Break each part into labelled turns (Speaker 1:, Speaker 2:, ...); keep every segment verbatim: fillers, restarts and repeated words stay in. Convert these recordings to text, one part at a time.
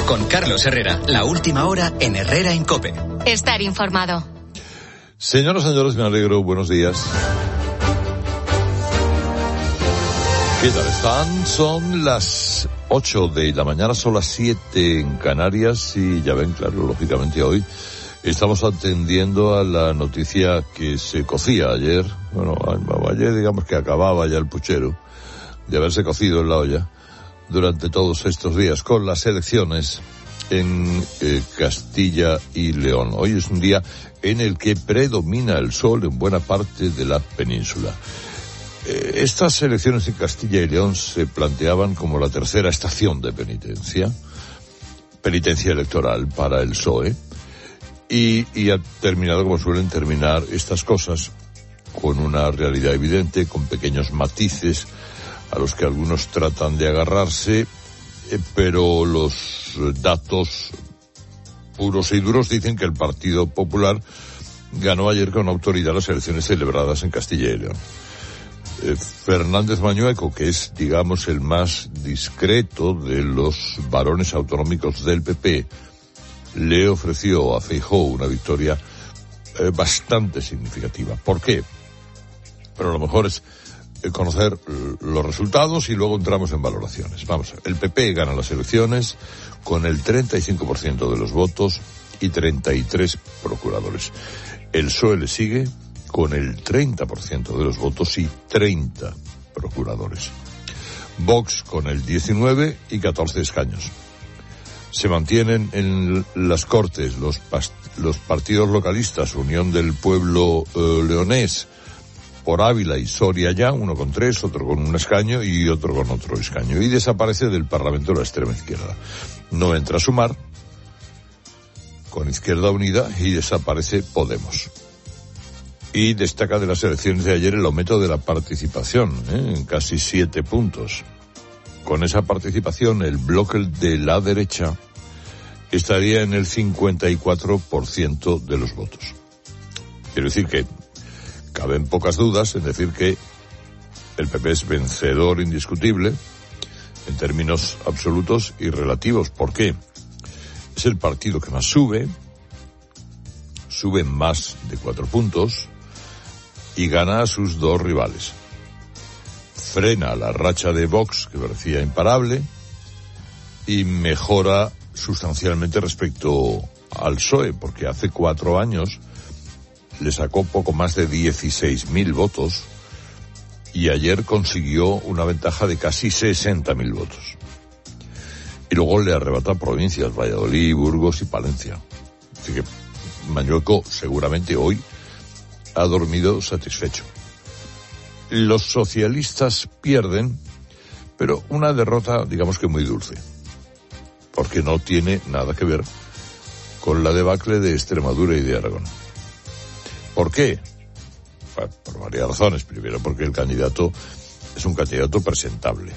Speaker 1: Con Carlos Herrera, la última hora en Herrera en COPE.
Speaker 2: Estar informado.
Speaker 3: Señoras y señores, me alegro, buenos días. ¿Qué tal están? Son las ocho de la mañana, son las siete en Canarias y ya ven, claro, lógicamente hoy estamos atendiendo a la noticia que se cocía ayer, bueno, ayer digamos que acababa ya el puchero de haberse cocido en la olla durante todos estos días con las elecciones en eh, Castilla y León. Hoy es un día en el que predomina el sol en buena parte de la península. Eh, estas elecciones en Castilla y León se planteaban como la tercera estación de penitencia, penitencia electoral para el P S O E, y, y ha terminado como suelen terminar estas cosas, con una realidad evidente, con pequeños matices a los que algunos tratan de agarrarse, eh, pero los datos puros y duros dicen que el Partido Popular ganó ayer con autoridad las elecciones celebradas en Castilla y León. Eh, Fernández Mañueco, que es, digamos, el más discreto de los varones autonómicos del P P, le ofreció a Feijóo una victoria eh, bastante significativa. ¿Por qué? Pero lo mejor es conocer los resultados y luego entramos en valoraciones. Vamos a ver, el P P gana las elecciones con el treinta y cinco por ciento de los votos y treinta y tres procuradores. El P S O E le sigue con el treinta por ciento de los votos y treinta procuradores. Vox con el diecinueve y catorce escaños. Se mantienen en las Cortes los, los partidos localistas, Unión del Pueblo eh, Leonés, por Ávila y Soria ya, uno con tres, otro con un escaño y otro con otro escaño. Y desaparece del Parlamento la extrema izquierda. No entra a Sumar con Izquierda Unida y desaparece Podemos. Y destaca de las elecciones de ayer el aumento de la participación, ¿eh? en casi siete puntos. Con esa participación, el bloque de la derecha estaría en el cincuenta y cuatro por ciento de los votos. Quiero decir que caben pocas dudas en decir que el P P es vencedor indiscutible en términos absolutos y relativos. ¿Por qué? Es el partido que más sube, sube más de cuatro puntos y gana a sus dos rivales. Frena la racha de Vox, que parecía imparable, y mejora sustancialmente respecto al P S O E, porque hace cuatro años le sacó poco más de dieciséis mil votos y ayer consiguió una ventaja de casi sesenta mil votos. Y luego le arrebata provincias, Valladolid, Burgos y Palencia. Así que Mañueco seguramente hoy ha dormido satisfecho. Los socialistas pierden, pero una derrota, digamos que muy dulce, porque no tiene nada que ver con la debacle de Extremadura y de Aragón. ¿Por qué? Bueno, por varias razones. Primero, porque el candidato es un candidato presentable.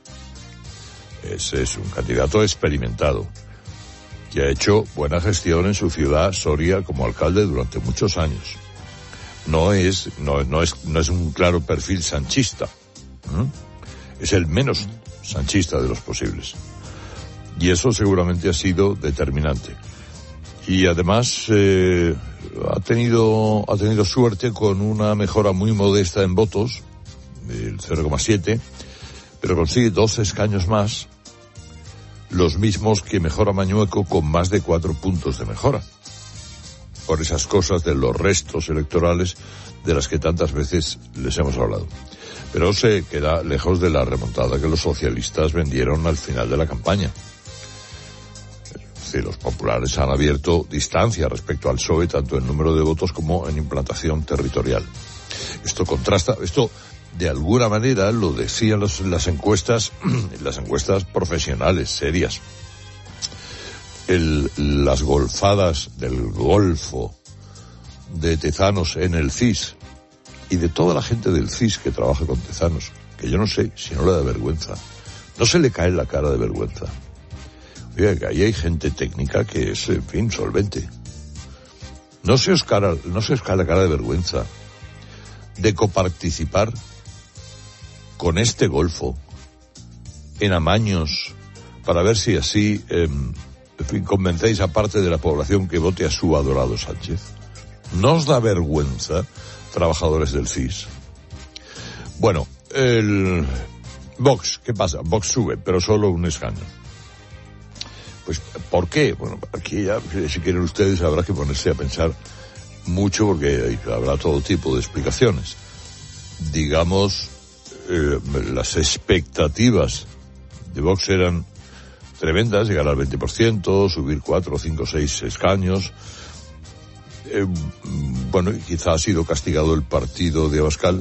Speaker 3: Es, es un candidato experimentado, que ha hecho buena gestión en su ciudad, Soria, como alcalde durante muchos años. No es, no, no es, no es un claro perfil sanchista. ¿eh? Es el menos sanchista de los posibles. Y eso seguramente ha sido determinante. Y además, eh, ha tenido, ha tenido suerte con una mejora muy modesta en votos, el cero coma siete, pero consigue dos escaños más, los mismos que mejora Mañueco con más de cuatro puntos de mejora. Por esas cosas de los restos electorales de las que tantas veces les hemos hablado. Pero se queda lejos de la remontada que los socialistas vendieron al final de la campaña. Sí, los populares han abierto distancia respecto al P S O E, tanto en número de votos como en implantación territorial. Esto contrasta, esto de alguna manera lo decían los, las encuestas, las encuestas profesionales, serias. El, las golfadas del Golfo de Tezanos en el C I S y de toda la gente del C I S que trabaja con Tezanos, que yo no sé si no le da vergüenza, no se le cae la cara de vergüenza. Oiga, que ahí hay gente técnica que es, en fin, solvente. No se os cara, no se os cae la cara de vergüenza de coparticipar con este Golfo en amaños para ver si así eh, en fin, convencéis a parte de la población que vote a su adorado Sánchez. ¿No os da vergüenza, trabajadores del C I S? Bueno, el Vox, ¿qué pasa? Vox sube, pero solo un escaño. Pues, ¿por qué? Bueno, aquí ya, si quieren ustedes, habrá que ponerse a pensar mucho porque habrá todo tipo de explicaciones. Digamos, eh, las expectativas de Vox eran tremendas, llegar al veinte por ciento, subir cuatro, cinco, seis escaños. Eh, bueno, quizá ha sido castigado el partido de Abascal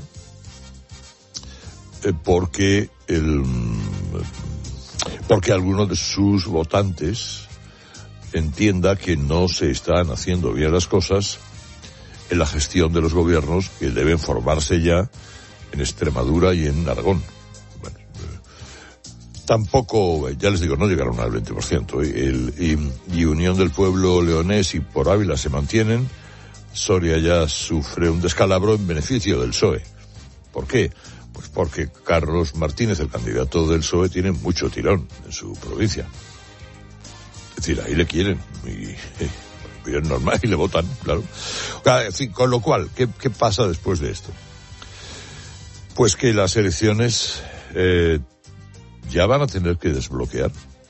Speaker 3: eh, porque el porque alguno de sus votantes entienda que no se están haciendo bien las cosas en la gestión de los gobiernos que deben formarse ya en Extremadura y en Aragón. Bueno, eh, tampoco, ya les digo, no llegaron al veinte por ciento. El, y, y Unión del Pueblo Leonés y por Ávila se mantienen. Soria ya sufre un descalabro en beneficio del P S O E. ¿Por qué? Pues porque Carlos Martínez, el candidato del P S O E, tiene mucho tirón en su provincia. Es decir, ahí le quieren y, y es normal y le votan, claro. En fin, con lo cual, ¿qué, qué pasa después de esto? Pues que las elecciones eh, ya van a tener que desbloquear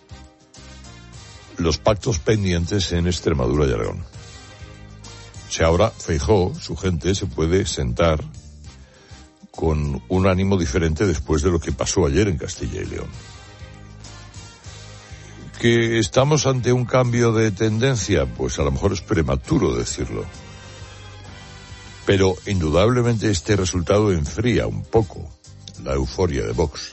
Speaker 3: los pactos pendientes en Extremadura y Aragón. O sea, ahora Feijóo, su gente, se puede sentar con un ánimo diferente después de lo que pasó ayer en Castilla y León. ¿Que estamos ante un cambio de tendencia? Pues a lo mejor es prematuro decirlo. Pero indudablemente este resultado enfría un poco la euforia de Vox.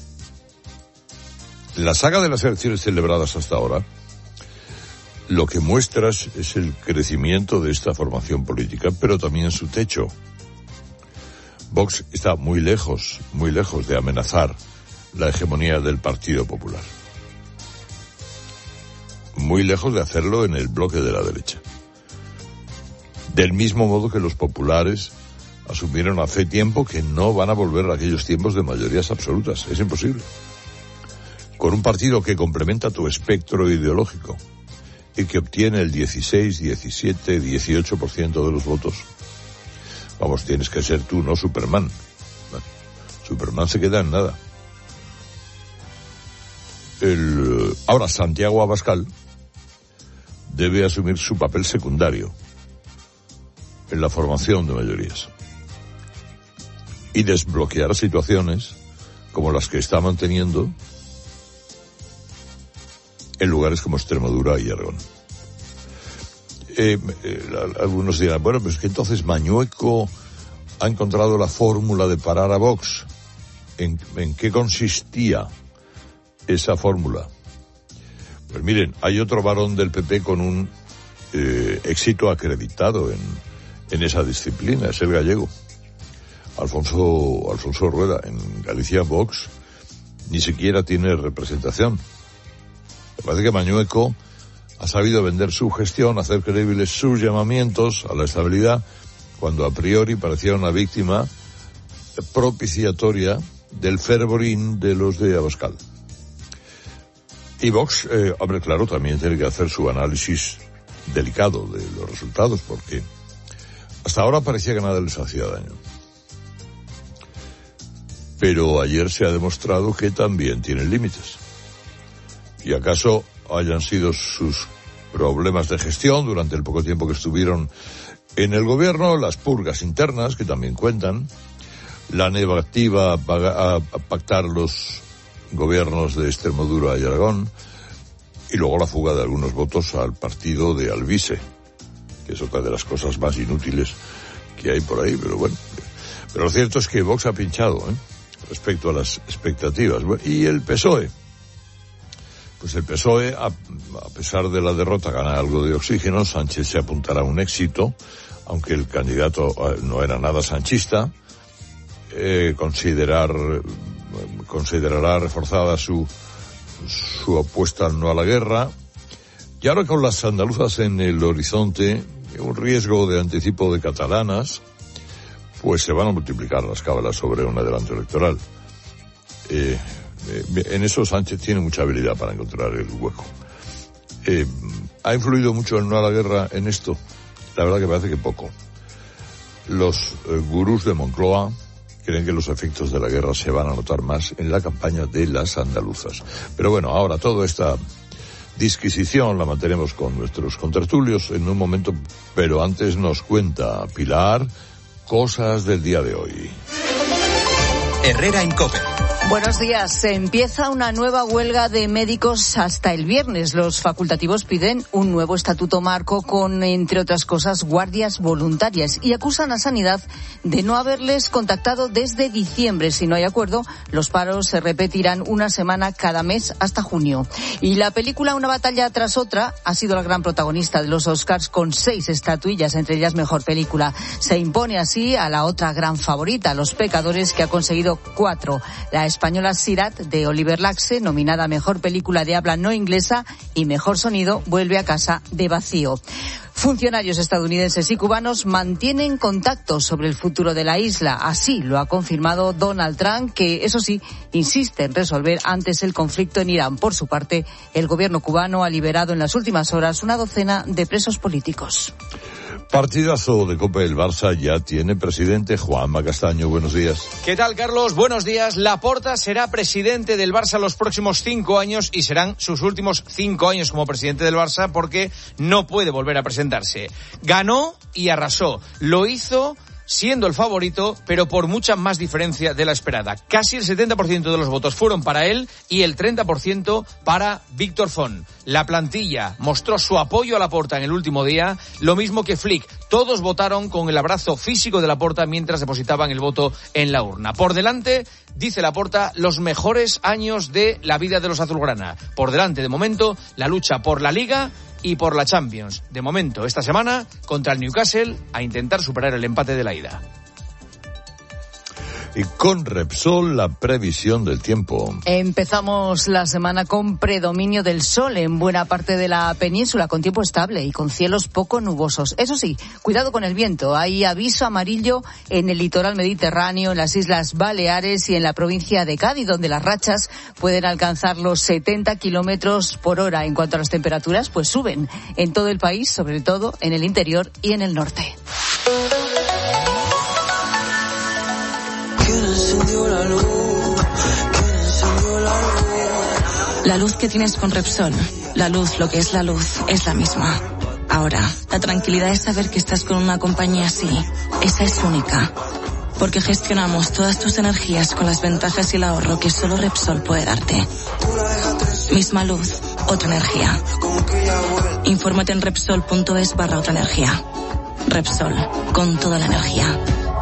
Speaker 3: La saga de las elecciones celebradas hasta ahora, lo que muestras es el crecimiento de esta formación política, pero también su techo. Vox está muy lejos, muy lejos de amenazar la hegemonía del Partido Popular. Muy lejos de hacerlo en el bloque de la derecha. Del mismo modo que los populares asumieron hace tiempo que no van a volver a aquellos tiempos de mayorías absolutas. Es imposible. Con un partido que complementa tu espectro ideológico y que obtiene el dieciséis, diecisiete, dieciocho por ciento de los votos, vamos, tienes que ser tú, no Superman. Bueno, Superman se queda en nada. El, ahora, Santiago Abascal debe asumir su papel secundario en la formación de mayorías y desbloquear situaciones como las que está manteniendo en lugares como Extremadura y Aragón. Eh, eh, algunos dirán, bueno, pues que entonces Mañueco ha encontrado la fórmula de parar a Vox. ¿En, en qué consistía esa fórmula? Pues miren, hay otro varón del P P con un eh, éxito acreditado en, en esa disciplina, es el gallego, Alfonso, Alfonso Rueda. En Galicia Vox ni siquiera tiene representación. Me parece que Mañueco ha sabido vender su gestión, hacer creíbles sus llamamientos a la estabilidad, cuando a priori parecía una víctima propiciatoria del fervorín de los de Abascal. Y Vox, eh, hombre, claro, también tiene que hacer su análisis delicado de los resultados, porque hasta ahora parecía que nada les hacía daño. Pero ayer se ha demostrado que también tienen límites. ¿Y acaso hayan sido sus problemas de gestión durante el poco tiempo que estuvieron en el gobierno, las purgas internas, que también cuentan, la negativa a, a pactar los gobiernos de Extremadura y Aragón, y luego la fuga de algunos votos al partido de Alvise, que es otra de las cosas más inútiles que hay por ahí, pero bueno. Pero lo cierto es que Vox ha pinchado, ¿eh?, respecto a las expectativas. Y el P S O E. Pues el P S O E, a, a pesar de la derrota, gana algo de oxígeno. Sánchez se apuntará a un éxito, aunque el candidato no era nada sanchista. Eh, considerar, considerará reforzada su, su apuesta no a la guerra. Y ahora con las andaluzas en el horizonte, un riesgo de anticipo de catalanas, pues se van a multiplicar las cábalas sobre un adelanto electoral. Eh, En eso Sánchez tiene mucha habilidad para encontrar el hueco. Eh, ¿Ha influido mucho el no a la guerra en esto? La verdad que parece que poco. Los eh, gurús de Moncloa creen que los efectos de la guerra se van a notar más en la campaña de las andaluzas. Pero bueno, ahora toda esta disquisición la mantenemos con nuestros contertulios en un momento, pero antes nos cuenta Pilar cosas del día de hoy.
Speaker 1: Herrera en COPE.
Speaker 2: Buenos días. Se empieza una nueva huelga de médicos hasta el viernes. Los facultativos piden un nuevo estatuto marco con, entre otras cosas, guardias voluntarias y acusan a Sanidad de no haberles contactado desde diciembre. Si no hay acuerdo, los paros se repetirán una semana cada mes hasta junio. Y la película Una batalla tras otra ha sido la gran protagonista de los Oscars con seis estatuillas, entre ellas Mejor Película. Se impone así a la otra gran favorita, Los Pecadores, que ha conseguido cuatro. La española Sirat, de Oliver Laxe, nominada a Mejor Película de Habla No Inglesa y Mejor Sonido, vuelve a casa de Vacío. Funcionarios estadounidenses y cubanos mantienen contacto sobre el futuro de la isla. Así lo ha confirmado Donald Trump, que, eso sí, insiste en resolver antes el conflicto en Irán. Por su parte, el gobierno cubano ha liberado en las últimas horas una docena de presos políticos.
Speaker 3: Partidazo de Copa del Barça ya tiene presidente. Juanma Castaño, buenos días.
Speaker 4: ¿Qué tal, Carlos? Buenos días. Laporta será presidente del Barça los próximos cinco años y serán sus últimos cinco años como presidente del Barça porque no puede volver a presentarse. Ganó y arrasó. Lo hizo siendo el favorito, pero por mucha más diferencia de la esperada. Casi el setenta por ciento de los votos fueron para él y el treinta por ciento para Víctor Font. La plantilla mostró su apoyo a Laporta en el último día, lo mismo que Flick. Todos votaron con el abrazo físico de Laporta mientras depositaban el voto en la urna. Por delante, dice Laporta, los mejores años de la vida de los azulgrana. Por delante, de momento, la lucha por la Liga y por la Champions. De momento, esta semana, contra el Newcastle, a intentar superar el empate de la ida.
Speaker 3: Y con Repsol, la previsión del tiempo.
Speaker 2: Empezamos la semana con predominio del sol en buena parte de la península, con tiempo estable y con cielos poco nubosos. Eso sí, cuidado con el viento. Hay aviso amarillo en el litoral mediterráneo, en las Islas Baleares y en la provincia de Cádiz, donde las rachas pueden alcanzar los setenta kilómetros por hora. En cuanto a las temperaturas, pues suben en todo el país, sobre todo en el interior y en el norte.
Speaker 5: La luz, la luz que tienes con Repsol, la luz, lo que es la luz, es la misma. Ahora, la tranquilidad es saber que estás con una compañía así. Esa es única. Porque gestionamos todas tus energías con las ventajas y el ahorro que solo Repsol puede darte. Misma luz, otra energía. Infórmate en Repsol.es barra otra energía. Repsol, con toda la energía.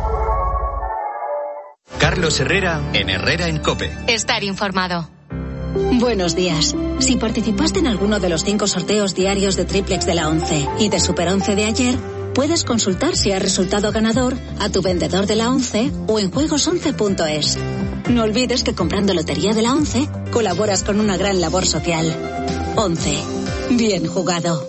Speaker 1: Carlos Herrera en Herrera en COPE.
Speaker 6: Estar informado.
Speaker 7: Buenos días. Si participaste en alguno de los cinco sorteos diarios de Triplex de la once y de Super once de ayer, puedes consultar si has resultado ganador a tu vendedor de la once o en juegos once punto es. No olvides que comprando Lotería de la once colaboras con una gran labor social. once. Bien jugado.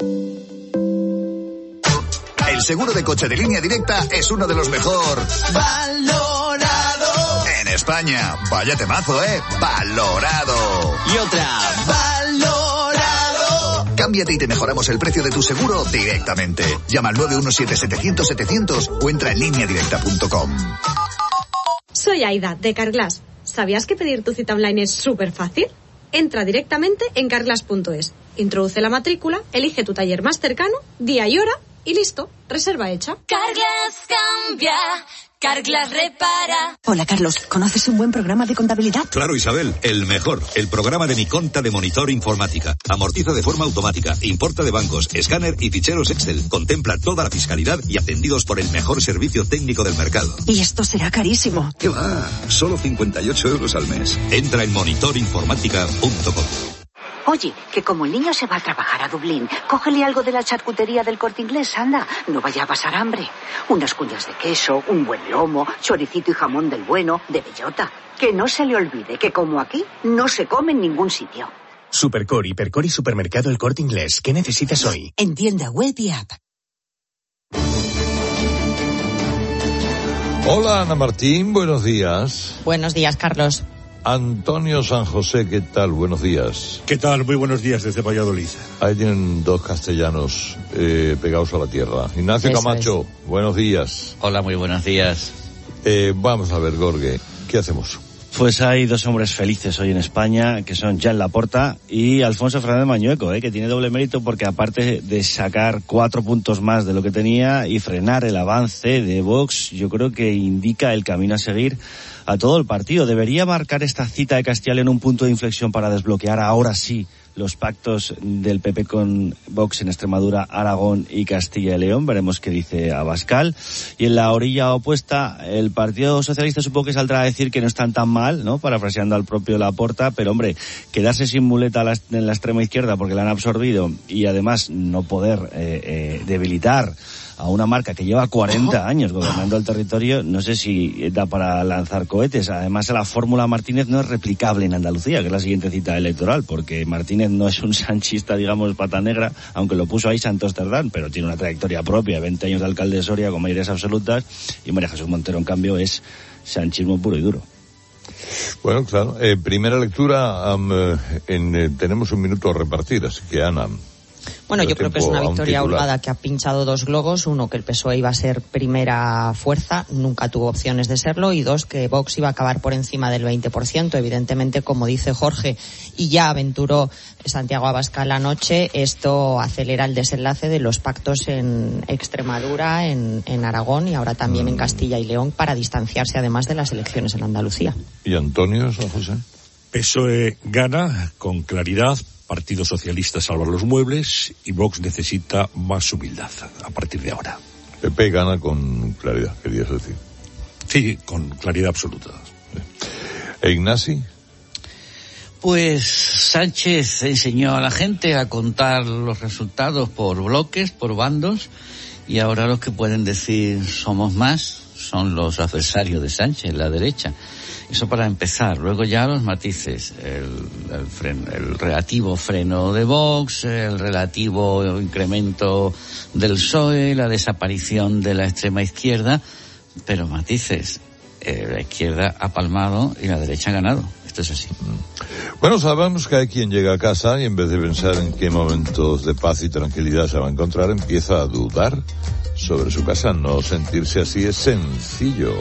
Speaker 8: El seguro de coche de Línea Directa es uno de los mejor valorado en España. Vaya temazo, ¿eh? Valorado.
Speaker 9: Y otra.
Speaker 8: Valorado. Cámbiate y te mejoramos el precio de tu seguro directamente. Llama al nueve uno siete setecientos setecientos o entra en línea directa punto com.
Speaker 10: Soy Aida, de Carglass. ¿Sabías que pedir tu cita online es súper fácil? Entra directamente en carglass punto es. Introduce la matrícula, elige tu taller más cercano, día y hora, y listo, reserva hecha.
Speaker 6: Carglass cambia, Carglass repara.
Speaker 11: Hola, Carlos, ¿conoces un buen programa de contabilidad?
Speaker 12: Claro, Isabel, el mejor, el programa de Mi Conta de Monitor Informática. Amortiza de forma automática, importa de bancos, escáner y ficheros Excel. Contempla toda la fiscalidad y atendidos por el mejor servicio técnico del mercado.
Speaker 11: Y esto será carísimo.
Speaker 12: ¿Qué va? Solo cincuenta y ocho euros al mes. Entra en monitor informática punto com.
Speaker 11: Oye, que como el niño se va a trabajar a Dublín, cógele algo de la charcutería del Corte Inglés, anda, no vaya a pasar hambre. Unas cuñas de queso, un buen lomo, choricito y jamón del bueno, de bellota. Que no se le olvide que como aquí, no se come en ningún sitio.
Speaker 13: Supercor, Hipercor y Supermercado El Corte Inglés. ¿Qué necesitas hoy?
Speaker 11: En tienda web y app.
Speaker 3: Hola, Ana Martín, buenos días.
Speaker 14: Buenos días, Carlos.
Speaker 3: Antonio San José, ¿qué tal? Buenos días.
Speaker 9: ¿Qué tal? Muy buenos días desde Valladolid.
Speaker 3: Ahí tienen dos castellanos eh, pegados a la tierra. Ignacio Eso Camacho, es. Buenos días.
Speaker 14: Hola, muy buenos días.
Speaker 3: Eh, vamos a ver, Gorge, ¿qué hacemos?
Speaker 15: Pues hay dos hombres felices hoy en España, que son Joan Laporta y Alfonso Fernández Mañueco, ¿eh? que tiene doble mérito porque aparte de sacar cuatro puntos más de lo que tenía y frenar el avance de Vox, yo creo que indica el camino a seguir a todo el partido. Debería marcar esta cita de Castilla en un punto de inflexión para desbloquear ahora sí los pactos del P P con Vox en Extremadura, Aragón y Castilla y León. Veremos qué dice Abascal. Y en la orilla opuesta, el Partido Socialista supongo que saldrá a decir que no están tan mal, ¿no? Parafraseando al propio Laporta, pero hombre, quedarse sin muleta en la extrema izquierda porque la han absorbido y además no poder eh, eh, debilitar a una marca que lleva cuarenta años gobernando el territorio, no sé si da para lanzar cohetes. Además, la fórmula Martínez no es replicable en Andalucía, que es la siguiente cita electoral, porque Martínez no es un sanchista, digamos, pata negra, aunque lo puso ahí Santos Cerdán, pero tiene una trayectoria propia, veinte años de alcalde de Soria con mayorías absolutas, y María Jesús Montero, en cambio, es sanchismo puro y duro.
Speaker 3: Bueno, claro. Eh, primera lectura, um, en, eh, tenemos un minuto a repartir, así que Ana...
Speaker 16: Bueno, yo creo que es una victoria holgada que ha pinchado dos globos. Uno, que el P S O E iba a ser primera fuerza, nunca tuvo opciones de serlo. Y dos, que Vox iba a acabar por encima del veinte por ciento. Evidentemente, como dice Jorge, y ya aventuró Santiago Abascal anoche, esto acelera el desenlace de los pactos en Extremadura, en, en Aragón y ahora también mm. en Castilla y León, para distanciarse además de las elecciones en Andalucía.
Speaker 3: ¿Y Antonio, San José?
Speaker 9: P S O E gana con claridad. Partido Socialista salva los muebles y Vox necesita más humildad a partir de ahora.
Speaker 3: P P gana con claridad, querías decir.
Speaker 9: Sí, con claridad absoluta.
Speaker 3: ¿E Ignasi?
Speaker 14: Pues Sánchez enseñó a la gente a contar los resultados por bloques, por bandos, y ahora los que pueden decir somos más son los adversarios de Sánchez, la derecha. Eso para empezar. Luego ya los matices, el, el, fren, el relativo freno de Vox, el relativo incremento del P S O E, la desaparición de la extrema izquierda, pero matices, eh, la izquierda ha palmado y la derecha ha ganado. Esto es así.
Speaker 3: Bueno, sabemos que hay quien llega a casa y en vez de pensar en qué momentos de paz y tranquilidad se va a encontrar, empieza a dudar sobre su casa. No sentirse así es sencillo.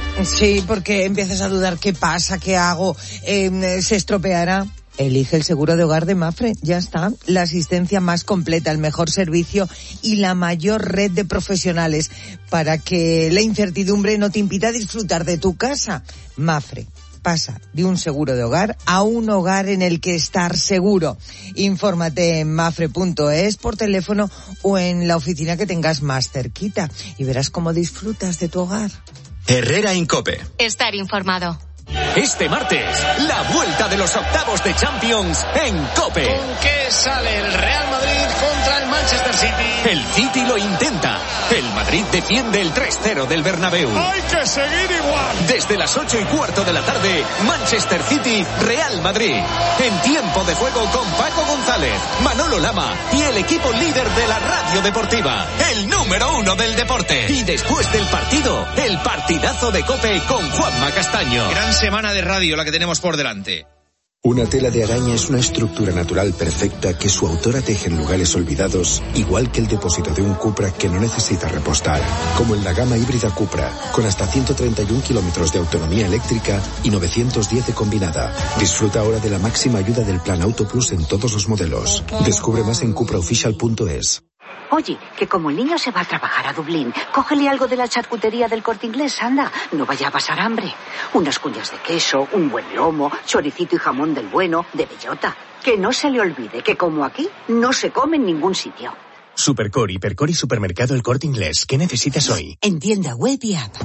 Speaker 17: Sí, porque empiezas a dudar qué pasa, qué hago, eh, se estropeará. Elige el seguro de hogar de Mapfre, ya está. La asistencia más completa, el mejor servicio y la mayor red de profesionales para que la incertidumbre no te impida disfrutar de tu casa. Mapfre. Pasa de un seguro de hogar a un hogar en el que estar seguro. Infórmate en mafre punto es por teléfono o en la oficina que tengas más cerquita y verás cómo disfrutas de tu hogar.
Speaker 1: Herrera en COPE.
Speaker 6: Estar informado.
Speaker 18: Este martes, la vuelta de los octavos de Champions en COPE.
Speaker 4: ¿Con qué sale el Real Madrid contra el Manchester City?
Speaker 18: El City lo intenta. El Madrid defiende el tres cero del Bernabéu.
Speaker 4: ¡Hay que seguir igual!
Speaker 18: Desde las ocho y cuarto de la tarde, Manchester City, Real Madrid. En tiempo de juego con Paco González, Manolo Lama y el equipo líder de la radio deportiva. El número uno del deporte. Y después del partido, el partidazo de COPE con Juanma Castaño.
Speaker 4: Gran semana de radio la que tenemos por delante.
Speaker 19: Una tela de araña es una estructura natural perfecta que su autora teje en lugares olvidados, igual que el depósito de un Cupra que no necesita repostar. Como en la gama híbrida Cupra, con hasta ciento treinta y un kilómetros de autonomía eléctrica y novecientos diez de combinada. Disfruta ahora de la máxima ayuda del Plan Auto Plus en todos los modelos. Descubre más en cupra oficial punto es.
Speaker 11: Oye, que como el niño se va a trabajar a Dublín, cógele algo de la charcutería del Corte Inglés, anda, no vaya a pasar hambre. Unas cuñas de queso, un buen lomo, choricito y jamón del bueno, de bellota. Que no se le olvide que como aquí, no se come en ningún sitio.
Speaker 13: Supercor, Hipercor y Supermercado El Corte Inglés. ¿Qué necesitas hoy?
Speaker 20: En tienda web y app.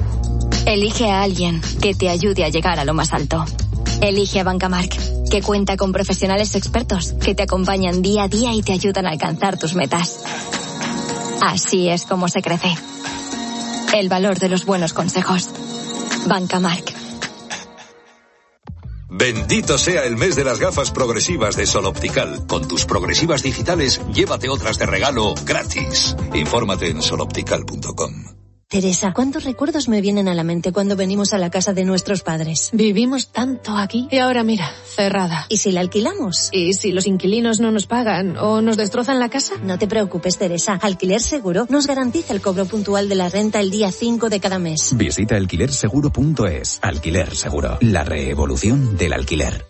Speaker 6: Elige a alguien que te ayude a llegar a lo más alto. Elige a Bancamark, que cuenta con profesionales expertos que te acompañan día a día y te ayudan a alcanzar tus metas. Así es como se crece. El valor de los buenos consejos. Bancamark.
Speaker 12: Bendito sea el mes de las gafas progresivas de Sol Optical. Con tus progresivas digitales, llévate otras de regalo gratis. Infórmate en sol optical punto com.
Speaker 20: Teresa, ¿cuántos recuerdos me vienen a la mente cuando venimos a la casa de nuestros padres?
Speaker 21: Vivimos tanto aquí y ahora mira, cerrada.
Speaker 20: ¿Y si la alquilamos?
Speaker 21: ¿Y si los inquilinos no nos pagan o nos destrozan la casa?
Speaker 20: No te preocupes, Teresa. Alquiler Seguro nos garantiza el cobro puntual de la renta el día cinco de cada mes.
Speaker 22: Visita alquiler seguro punto es. Alquiler Seguro, la revolución del alquiler.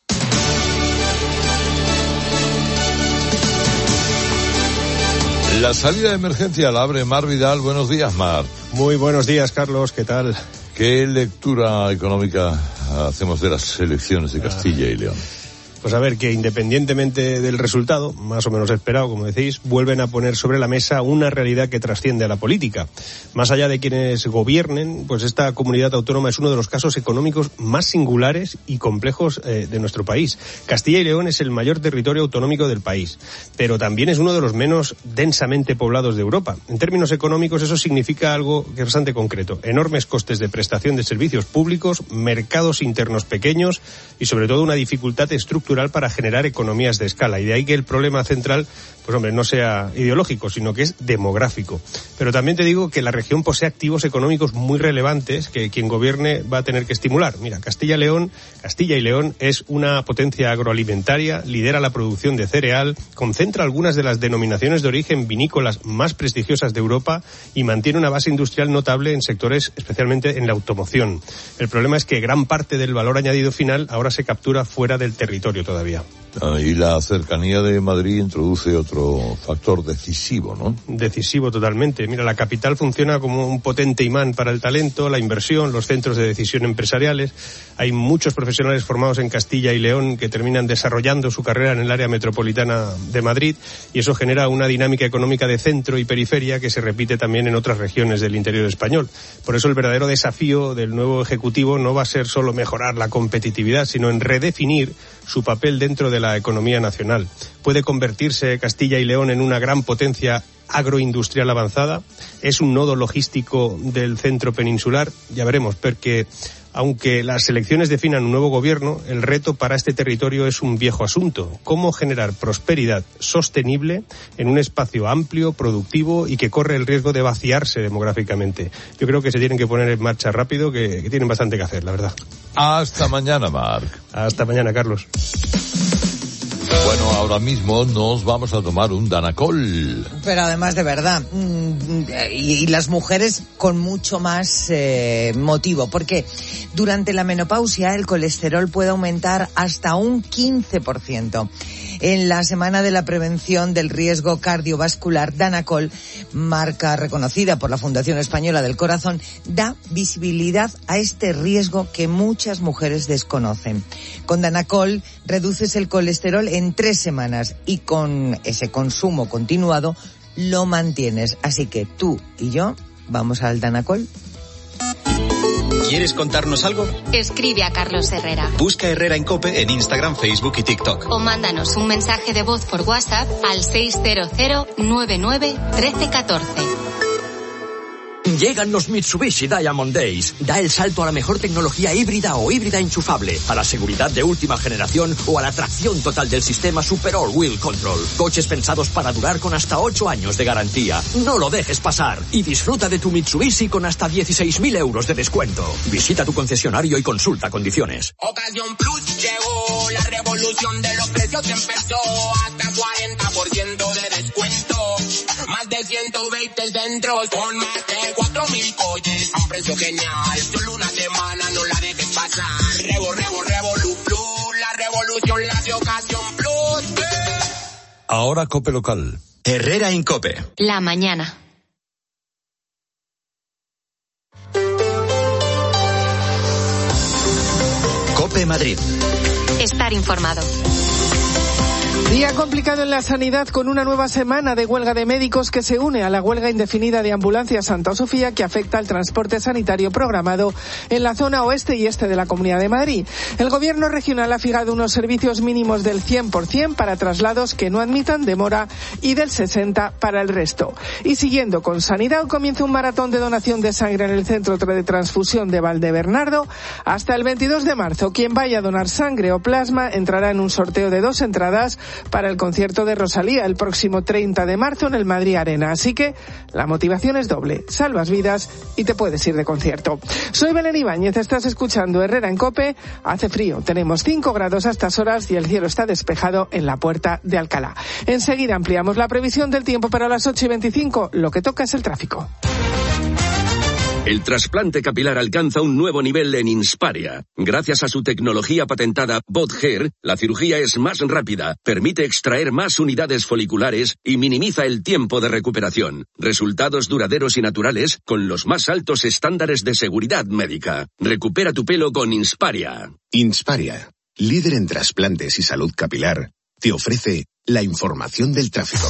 Speaker 3: La salida de emergencia la abre Mar Vidal. Buenos días, Mar.
Speaker 23: Muy buenos días, Carlos. ¿Qué tal?
Speaker 3: ¿Qué lectura económica hacemos de las elecciones de Castilla y León?
Speaker 23: Pues a ver, que independientemente del resultado, más o menos esperado, como decís, vuelven a poner sobre la mesa una realidad que trasciende a la política. Más allá de quienes gobiernen, pues esta comunidad autónoma es uno de los casos económicos más singulares y complejos eh, de nuestro país. Castilla y León es el mayor territorio autonómico del país, pero también es uno de los menos densamente poblados de Europa. En términos económicos, eso significa algo que es bastante concreto. Enormes costes de prestación de servicios públicos, mercados internos pequeños y sobre todo una dificultad estructural para generar economías de escala, y de ahí que el problema central, pues hombre, no sea ideológico, sino que es demográfico. Pero también te digo que la región posee activos económicos muy relevantes que quien gobierne va a tener que estimular. Mira, Castilla y León, Castilla y León es una potencia agroalimentaria, lidera la producción de cereal, concentra algunas de las denominaciones de origen vinícolas más prestigiosas de Europa y mantiene una base industrial notable en sectores, especialmente en la automoción. El problema es que gran parte del valor añadido final ahora se captura fuera del territorio todavía.
Speaker 3: Ah, y la cercanía de Madrid introduce otro factor decisivo, ¿no?
Speaker 23: Decisivo totalmente. Mira, la capital funciona como un potente imán para el talento, la inversión, los centros de decisión empresariales. Hay muchos profesionales formados en Castilla y León que terminan desarrollando su carrera en el área metropolitana de Madrid, y eso genera una dinámica económica de centro y periferia que se repite también en otras regiones del interior español. Por eso el verdadero desafío del nuevo Ejecutivo no va a ser solo mejorar la competitividad, sino en redefinir su papel dentro de la economía nacional. ¿Puede convertirse Castilla y León en una gran potencia agroindustrial avanzada? ¿Es un nodo logístico del centro peninsular? Ya veremos, porque aunque las elecciones definan un nuevo gobierno, el reto para este territorio es un viejo asunto. ¿Cómo generar prosperidad sostenible en un espacio amplio, productivo y que corre el riesgo de vaciarse demográficamente? Yo creo que se tienen que poner en marcha rápido, que, que tienen bastante que hacer, la verdad.
Speaker 3: Hasta mañana, Marc.
Speaker 23: Hasta mañana, Carlos.
Speaker 3: Bueno, ahora mismo nos vamos a tomar un Danacol.
Speaker 17: Pero además, de verdad, y, y las mujeres con mucho más eh, motivo, porque durante la menopausia el colesterol puede aumentar hasta un quince por ciento. En la Semana de la Prevención del Riesgo Cardiovascular, Danacol, marca reconocida por la Fundación Española del Corazón, da visibilidad a este riesgo que muchas mujeres desconocen. Con Danacol reduces el colesterol en tres semanas y con ese consumo continuado lo mantienes. Así que tú y yo vamos al Danacol.
Speaker 1: ¿Quieres contarnos algo?
Speaker 6: Escribe a Carlos Herrera.
Speaker 1: Busca Herrera en COPE en Instagram, Facebook y TikTok.
Speaker 6: O mándanos un mensaje de voz por WhatsApp al seis cero cero nueve nueve uno tres uno cuatro.
Speaker 24: Llegan los Mitsubishi Diamond Days. Da el salto a la mejor tecnología híbrida o híbrida enchufable, a la seguridad de última generación o a la tracción total del sistema Super All Wheel Control. Coches pensados para durar con hasta ocho años de garantía. No lo dejes pasar y disfruta de tu Mitsubishi con hasta dieciséis mil euros de descuento. Visita tu concesionario y consulta condiciones.
Speaker 25: Ocasión Plus llegó, la revolución de los precios empezó. Hasta cuarenta por ciento de descuento. Más de ciento veinte centros con más de cuatro mil coches a un precio genial. Solo una semana, no la dejes pasar. Revo, revo, revolu plus, la revolución la de Ocasión Plus. Eh.
Speaker 3: Ahora COPE local.
Speaker 1: Herrera en COPE.
Speaker 6: La mañana.
Speaker 1: COPE Madrid.
Speaker 6: Estar informado.
Speaker 26: Día complicado en la sanidad con una nueva semana de huelga de médicos que se une a la huelga indefinida de Ambulancias Santa Sofía que afecta al transporte sanitario programado en la zona oeste y este de la Comunidad de Madrid. El gobierno regional ha fijado unos servicios mínimos del cien por ciento para traslados que no admitan demora y del sesenta por ciento para el resto. Y siguiendo con sanidad, comienza un maratón de donación de sangre en el Centro de Transfusión de Valdebernardo hasta el veintidós de marzo. Quien vaya a donar sangre o plasma entrará en un sorteo de dos entradas para el concierto de Rosalía el próximo treinta de marzo en el Madrid Arena. Así que la motivación es doble. Salvas vidas y te puedes ir de concierto. Soy Belén Ibáñez, estás escuchando Herrera en COPE. Hace frío, tenemos cinco grados a estas horas y el cielo está despejado en la Puerta de Alcalá. Enseguida ampliamos la previsión del tiempo para las ocho y veinticinco. Lo que toca es el tráfico.
Speaker 2: El trasplante capilar alcanza un nuevo nivel en Insparia. Gracias a su tecnología patentada BotHair, la cirugía es más rápida, permite extraer más unidades foliculares y minimiza el tiempo de recuperación. Resultados duraderos y naturales con los más altos estándares de seguridad médica. Recupera tu pelo con Insparia.
Speaker 19: Insparia, líder en trasplantes y salud capilar, te ofrece la información del tráfico.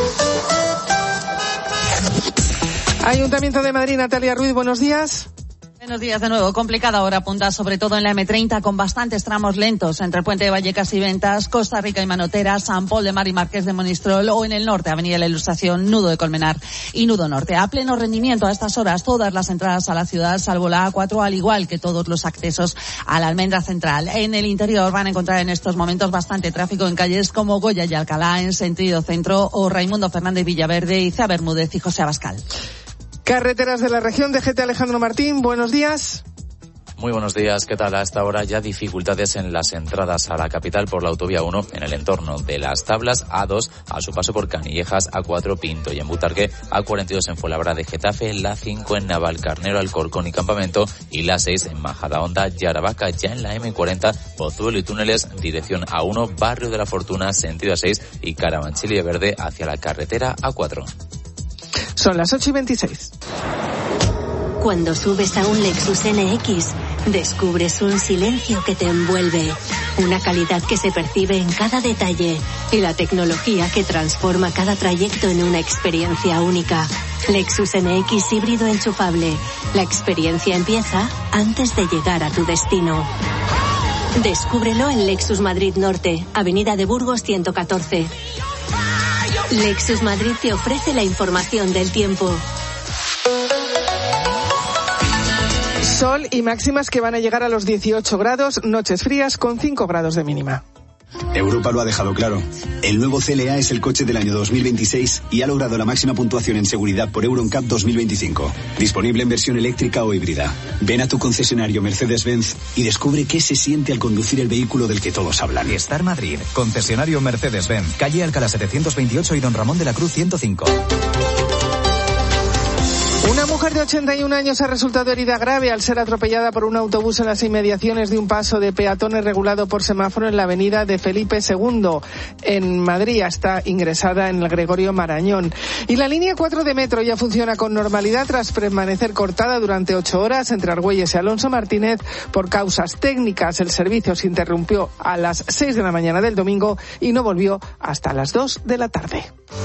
Speaker 26: Ayuntamiento de Madrid, Natalia Ruiz, buenos días.
Speaker 5: Buenos días de nuevo. Complicada hora punta, sobre todo en la eme treinta, con bastantes tramos lentos entre el Puente de Vallecas y Ventas, Costa Rica y Manotera, San Pol de Mar y Marqués de Monistrol, o en el norte, Avenida de la Ilustración, Nudo de Colmenar y Nudo Norte. A pleno rendimiento a estas horas todas las entradas a la ciudad, salvo la A cuatro, al igual que todos los accesos a la Almendra Central. En el interior van a encontrar en estos momentos bastante tráfico en calles como Goya y Alcalá, en sentido centro, o Raimundo Fernández Villaverde, Iza Bermúdez y José Abascal.
Speaker 26: Carreteras de la región, D G T Alejandro Martín, buenos días.
Speaker 7: Muy buenos días, ¿qué tal? A esta hora ya dificultades en las entradas a la capital por la autovía uno en el entorno de Las Tablas, A dos a su paso por Canillejas, A cuatro Pinto y en Butarque, A cuarenta y dos en Fuenlabrada de Getafe, la cinco en Navalcarnero, Alcorcón y Campamento y la seis en Majadahonda y Aravaca. Ya en la eme cuarenta, Pozuelo y Túneles, dirección A uno, Barrio de la Fortuna, sentido A seis y Carabanchel y Verde hacia la carretera A cuatro.
Speaker 26: Son las ocho y veintiséis.
Speaker 20: Cuando subes a un Lexus N X, descubres un silencio que te envuelve, una calidad que se percibe en cada detalle y la tecnología que transforma cada trayecto en una experiencia única. Lexus N X híbrido enchufable. La experiencia empieza antes de llegar a tu destino. Descúbrelo en Lexus Madrid Norte, Avenida de Burgos ciento catorce. Lexus Madrid te ofrece la información del tiempo.
Speaker 26: Sol y máximas que van a llegar a los dieciocho grados, noches frías con cinco grados de mínima.
Speaker 8: Europa lo ha dejado claro. El nuevo C L A es el coche del año dos mil veintiséis y ha logrado la máxima puntuación en seguridad por Euro N C A P dos mil veinticinco. Disponible en versión eléctrica o híbrida. Ven a tu concesionario Mercedes-Benz y descubre qué se siente al conducir el vehículo del que todos hablan.
Speaker 22: Star Madrid, concesionario Mercedes-Benz, calle Alcalá setecientos veintiocho y Don Ramón de la Cruz ciento cinco.
Speaker 26: Una mujer de ochenta y un años ha resultado herida grave al ser atropellada por un autobús en las inmediaciones de un paso de peatones regulado por semáforo en la avenida de Felipe segundo. En Madrid está ingresada en el Gregorio Marañón. Y la línea cuatro de metro ya funciona con normalidad tras permanecer cortada durante ocho horas entre Argüelles y Alonso Martínez por causas técnicas. El servicio se interrumpió a las seis de la mañana del domingo y no volvió hasta las dos de la tarde.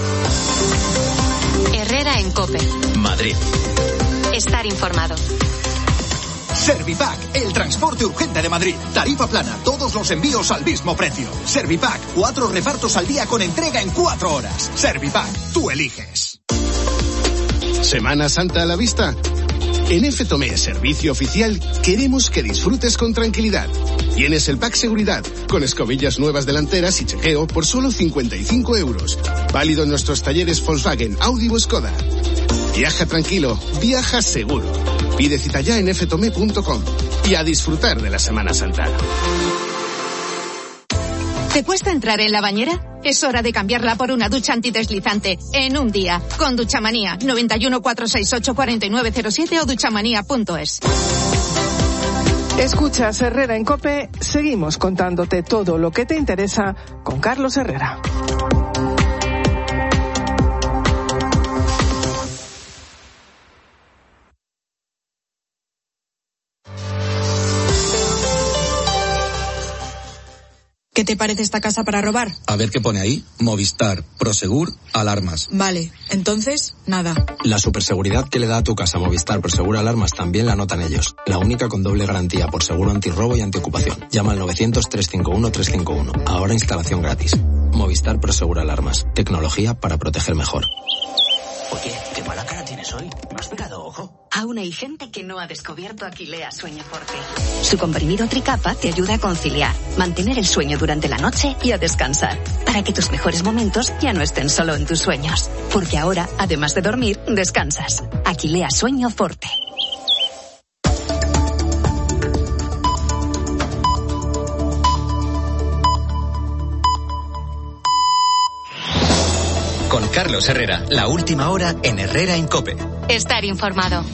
Speaker 6: Herrera en COPE.
Speaker 1: Madrid.
Speaker 6: Estar informado.
Speaker 10: Servipack, el transporte urgente de Madrid. Tarifa plana, todos los envíos al mismo precio. Servipack, cuatro repartos al día con entrega en cuatro horas. Servipack, tú eliges.
Speaker 15: ¿Semana Santa a la vista? En F Tomé Servicio Oficial queremos que disfrutes con tranquilidad. Tienes el pack seguridad, con escobillas nuevas delanteras y chequeo por solo cincuenta y cinco euros. Válido en nuestros talleres Volkswagen, Audi o Skoda. Viaja tranquilo, viaja seguro. Pide cita ya en f tomé punto com y a disfrutar de la Semana Santa.
Speaker 27: ¿Te cuesta entrar en la bañera? Es hora de cambiarla por una ducha antideslizante en un día con Duchamanía. noventa y uno, cuatrocientos sesenta y ocho, cuarenta y nueve cero siete o duchamanía punto es.
Speaker 26: Escuchas Herrera en COPE. Seguimos contándote todo lo que te interesa con Carlos Herrera.
Speaker 28: ¿Qué te parece esta casa para robar?
Speaker 29: A ver qué pone ahí. Movistar, Prosegur, alarmas.
Speaker 28: Vale, entonces, nada.
Speaker 29: La superseguridad que le da a tu casa Movistar, Prosegur, alarmas también la notan ellos. La única con doble garantía por seguro antirrobo y antiocupación. Llama al novecientos, trescientos cincuenta y uno, trescientos cincuenta y uno. Ahora instalación gratis. Movistar, Prosegur, alarmas. Tecnología para proteger mejor.
Speaker 24: Oye, ¿qué
Speaker 4: Qué mala cara tienes hoy. ¿No has pegado ojo?
Speaker 9: Aún hay gente que no ha descubierto Aquilea Sueño Forte. Su comprimido tricapa te ayuda a conciliar, mantener el sueño durante la noche y a descansar, para que tus mejores momentos ya no estén solo en tus sueños. Porque ahora, además de dormir, descansas. Aquilea Sueño Forte.
Speaker 1: Con Carlos Herrera, la última hora en Herrera en COPE.
Speaker 9: Estar informado.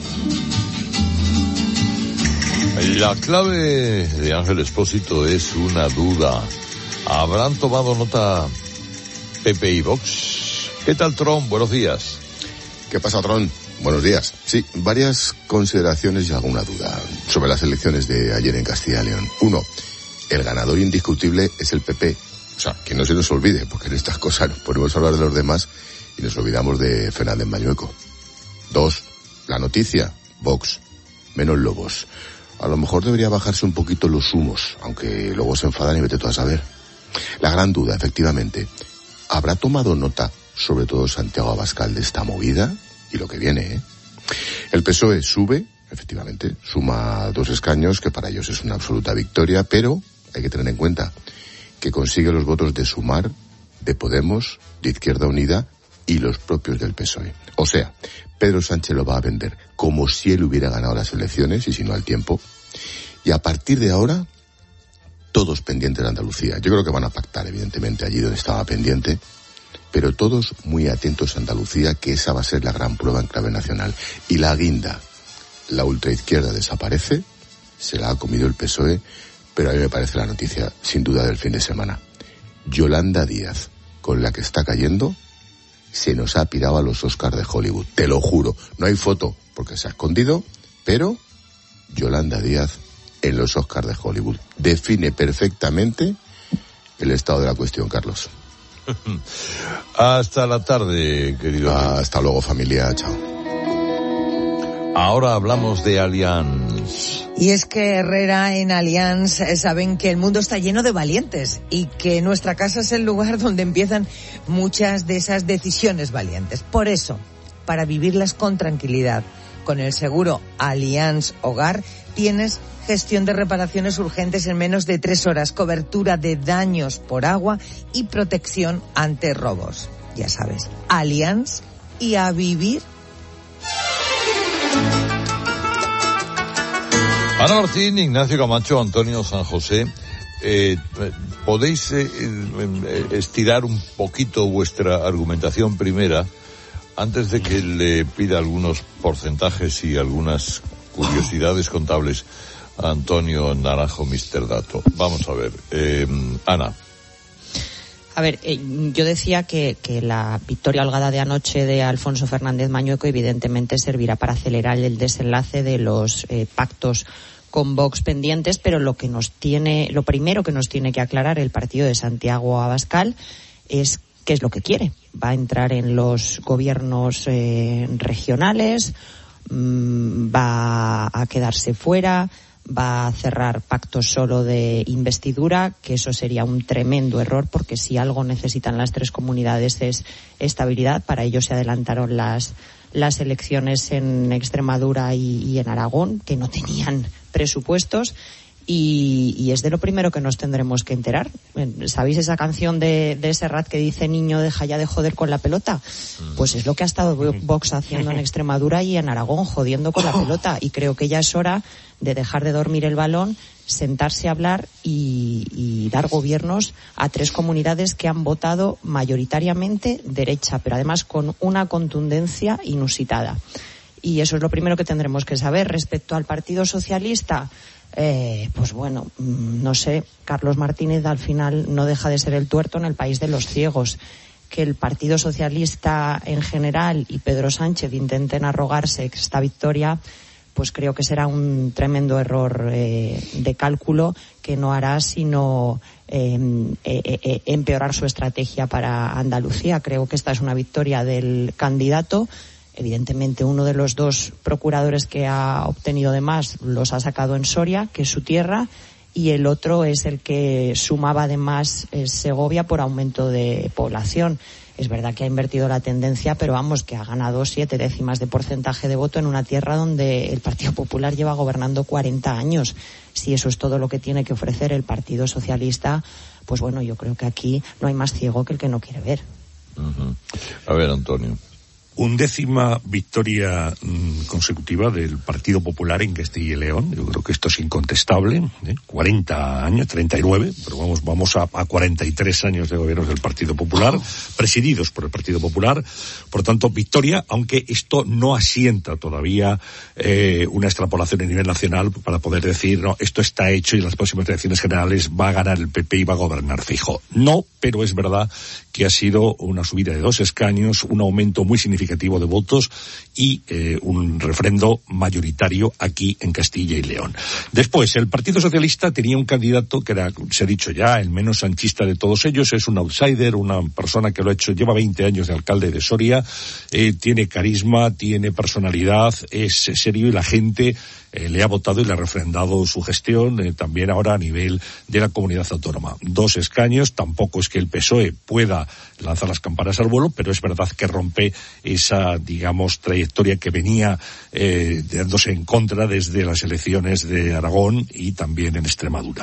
Speaker 3: La clave de Ángel Expósito es una duda. ¿Habrán tomado nota P P y Vox? ¿Qué tal, Tron? Buenos días.
Speaker 11: ¿Qué pasa, Tron? Buenos días. Sí, varias consideraciones y alguna duda sobre las elecciones de ayer en Castilla y León. Uno, el ganador indiscutible es el P P. O sea, que no se nos olvide, porque en estas cosas nos ponemos a hablar de los demás y nos olvidamos de Fernández Mañueco. Dos, la noticia, Vox, menos lobos. A lo mejor debería bajarse un poquito los humos, aunque luego se enfadan y vete tú a saber. La gran duda, efectivamente, ¿habrá tomado nota, sobre todo Santiago Abascal, de esta movida? Y lo que viene, ¿eh? El P S O E sube, efectivamente, suma dos escaños, que para ellos es una absoluta victoria, pero hay que tener en cuenta que consigue los votos de Sumar, de Podemos, de Izquierda Unida y los propios del P S O E. O sea, Pedro Sánchez lo va a vender como si él hubiera ganado las elecciones y si no al tiempo. Y a partir de ahora, todos pendientes de Andalucía. Yo creo que van a pactar, evidentemente, allí donde estaba pendiente, pero todos muy atentos a Andalucía, que esa va a ser la gran prueba en clave nacional. Y la guinda, la ultraizquierda desaparece, se la ha comido el P S O E, pero a mí me parece la noticia, sin duda, del fin de semana. Yolanda Díaz, con la que está cayendo, se nos ha pirado a los Oscars de Hollywood. Te lo juro. No hay foto, porque se ha escondido, pero Yolanda Díaz en los Oscars de Hollywood define perfectamente el estado de la cuestión, Carlos.
Speaker 3: Hasta la tarde, querido.
Speaker 11: Hasta luego, familia. Chao.
Speaker 3: Ahora hablamos de Allianz.
Speaker 17: Y es que Herrera en Allianz saben que el mundo está lleno de valientes y que nuestra casa es el lugar donde empiezan muchas de esas decisiones valientes. Por eso, para vivirlas con tranquilidad, con el seguro Allianz Hogar, tienes gestión de reparaciones urgentes en menos de tres horas, cobertura de daños por agua y protección ante robos. Ya sabes, Allianz y a vivir.
Speaker 3: Ana Martín, Ignacio Camacho, Antonio San José, eh, ¿podéis eh, eh, estirar un poquito vuestra argumentación primera antes de que le pida algunos porcentajes y algunas curiosidades contables a Antonio Naranjo, mister Dato? Vamos a ver. Eh, Ana.
Speaker 12: A ver, eh, yo decía que, que la victoria holgada de anoche de Alfonso Fernández Mañueco evidentemente servirá para acelerar el desenlace de los eh, pactos con Vox pendientes, pero lo que nos tiene, lo primero que nos tiene que aclarar el partido de Santiago Abascal es qué es lo que quiere. Va a entrar en los gobiernos eh, regionales, mmm, va a quedarse fuera, va a cerrar pactos solo de investidura, que eso sería un tremendo error, porque si algo necesitan las tres comunidades es estabilidad. Para ello se adelantaron las las elecciones en Extremadura y, y en Aragón, que no tenían presupuestos, y, y es de lo primero que nos tendremos que enterar. ¿Sabéis esa canción de, de Serrat que dice niño deja ya de joder con la pelota? Pues es lo que ha estado Vox haciendo en Extremadura y en Aragón, jodiendo con la pelota, y creo que ya es hora de dejar de dormir el balón, sentarse a hablar y, y dar gobiernos a tres comunidades que han votado mayoritariamente derecha, pero además con una contundencia inusitada. Y eso es lo primero que tendremos que saber. Respecto al Partido Socialista, eh, pues bueno, no sé, Carlos Martínez al final no deja de ser el tuerto en el país de los ciegos. Que el Partido Socialista en general y Pedro Sánchez intenten arrogarse esta victoria, pues creo que será un tremendo error eh, de cálculo que no hará sino eh, eh, eh, empeorar su estrategia para Andalucía. Creo que esta es una victoria del candidato. Evidentemente, uno de los dos procuradores que ha obtenido de más los ha sacado en Soria, que es su tierra, y el otro es el que sumaba además eh, Segovia por aumento de población. Es verdad que ha invertido la tendencia, pero vamos, que ha ganado siete décimas de porcentaje de voto en una tierra donde el Partido Popular lleva gobernando cuarenta años. Si eso es todo lo que tiene que ofrecer el Partido Socialista, pues bueno, yo creo que aquí no hay más ciego que el que no quiere ver.
Speaker 3: Uh-huh. A ver, Antonio.
Speaker 2: Undécima victoria mmm, consecutiva del Partido Popular en Castilla y León. Yo creo que esto es incontestable. ¿eh? cuarenta años, treinta y nueve, pero vamos, vamos a, a cuarenta y tres años de gobiernos del Partido Popular, presididos por el Partido Popular. Por tanto, victoria, aunque esto no asienta todavía eh, una extrapolación a nivel nacional para poder decir, no, esto está hecho y en las próximas elecciones generales va a ganar el P P y va a gobernar fijo. No, pero es verdad que ha sido una subida de dos escaños, un aumento muy significativo de votos y eh, un refrendo mayoritario aquí en Castilla y León. Después, el Partido Socialista tenía un candidato que era, se ha dicho ya, el menos sanchista de todos ellos, es un outsider, una persona que lo ha hecho, lleva veinte años de alcalde de Soria, eh, tiene carisma, tiene personalidad, es serio y la gente Eh, le ha votado y le ha refrendado su gestión, eh, también ahora a nivel de la comunidad autónoma. Dos escaños, tampoco es que el P S O E pueda lanzar las campanas al vuelo, pero es verdad que rompe esa, digamos, trayectoria que venía eh, dándose en contra desde las elecciones de Aragón y también en Extremadura.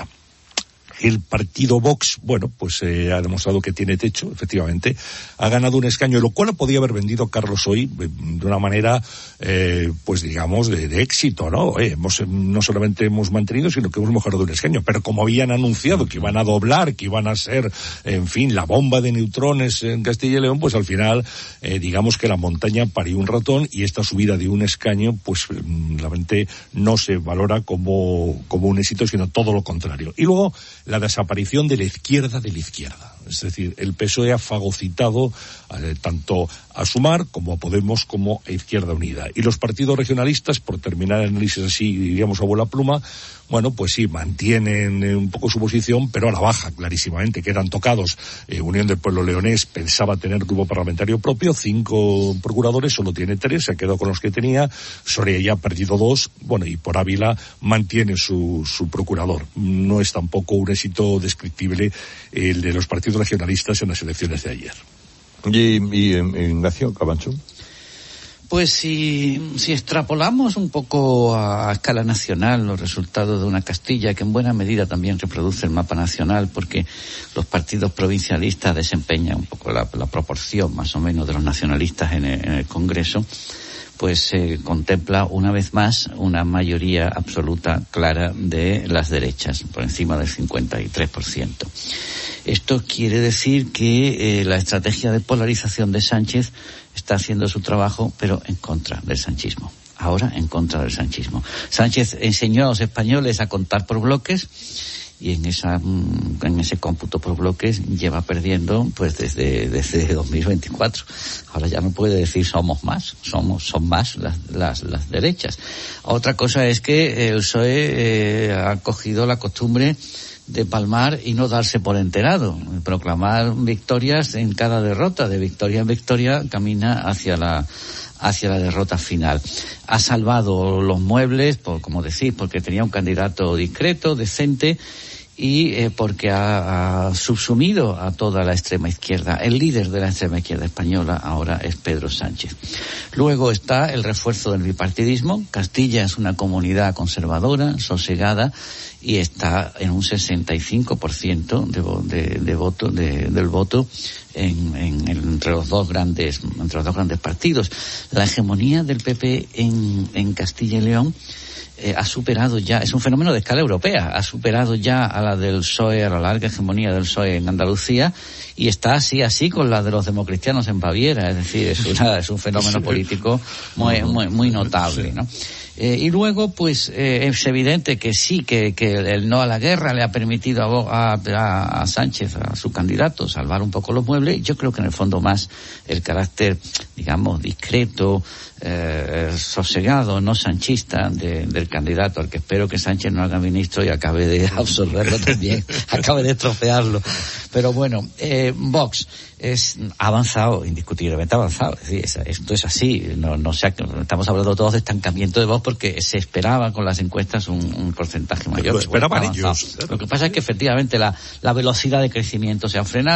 Speaker 2: El partido Vox, bueno, pues eh, ha demostrado que tiene techo, efectivamente, ha ganado un escaño, lo cual podía haber vendido Carlos hoy eh, de una manera, eh, pues digamos, de, de éxito, ¿no? Eh, hemos, no solamente hemos mantenido, sino que hemos mejorado un escaño, pero como habían anunciado que iban a doblar, que iban a ser, en fin, la bomba de neutrones en Castilla y León, pues al final, eh, digamos que la montaña parió un ratón y esta subida de un escaño, pues realmente no se valora como, como un éxito, sino todo lo contrario. Y luego, la desaparición de la izquierda de la izquierda. Es decir, el P S O E ha fagocitado eh, tanto a Sumar como a Podemos como a Izquierda Unida. Y los partidos regionalistas, por terminar el análisis así, diríamos a vuela pluma, bueno, pues sí, mantienen eh, un poco su posición, pero a la baja, clarísimamente, quedan tocados. Eh, Unión del Pueblo Leonés pensaba tener grupo parlamentario propio, cinco procuradores, solo tiene tres, se ha quedado con los que tenía. Soria ya ha perdido dos, bueno, y por Ávila mantiene su, su procurador. No es tampoco un éxito descriptible el de los partidos regionalistas en las elecciones de ayer.
Speaker 3: Y, y Ignacio Camacho.
Speaker 13: Pues si, si extrapolamos un poco a, a escala nacional los resultados de una Castilla que en buena medida también reproduce el mapa nacional, porque los partidos provincialistas desempeñan un poco la, la proporción más o menos de los nacionalistas en el, en el Congreso, pues se eh, contempla una vez más una mayoría absoluta clara de las derechas, por encima del cincuenta y tres por ciento. Esto quiere decir que eh, la estrategia de polarización de Sánchez está haciendo su trabajo, pero en contra del sanchismo. Ahora en contra del sanchismo. Sánchez enseñó a los españoles a contar por bloques y en esa en ese cómputo por bloques lleva perdiendo pues desde desde dos mil veinticuatro. Ahora ya no puede decir somos más, somos son más las las, las derechas. Otra cosa es que el P S O E eh, ha cogido la costumbre de palmar y no darse por enterado, proclamar victorias en cada derrota, de victoria en victoria camina hacia la hacia la derrota final. Ha salvado los muebles, por, como decís, porque tenía un candidato discreto, decente, y eh, porque ha, ha subsumido a toda la extrema izquierda. El líder de la extrema izquierda española ahora es Pedro Sánchez. Luego está el refuerzo del bipartidismo. Castilla es una comunidad conservadora, sosegada, y está en un sesenta y cinco por ciento de, de, de voto, de, del voto en, en, entre los dos grandes, entre los dos grandes partidos. La hegemonía del P P en, en Castilla y León Eh, ha superado ya, es un fenómeno de escala europea, ha superado ya a la del P S O E, a la larga hegemonía del P S O E en Andalucía, y está así, así con la de los democristianos en Baviera, es decir, es, una, es un fenómeno político muy, muy, muy notable, ¿no? Eh, y luego, pues, eh, es evidente que sí, que, que el no a la guerra le ha permitido a, a, a Sánchez, a su candidato, salvar un poco los muebles. Yo creo que en el fondo más el carácter, digamos, discreto, eh, sosegado, no sanchista de, del candidato, al que espero que Sánchez no haga ministro y acabe de absorberlo también, acabe de estropearlo. Pero bueno, eh, Vox es avanzado, indiscutiblemente avanzado. Es decir, es, esto es así. No, no sé, estamos hablando todos de estancamiento de Vox porque se esperaba con las encuestas un, un porcentaje mayor.
Speaker 2: Lo esperaban ellos.
Speaker 13: Lo que pasa es que efectivamente la, la velocidad de crecimiento se ha frenado.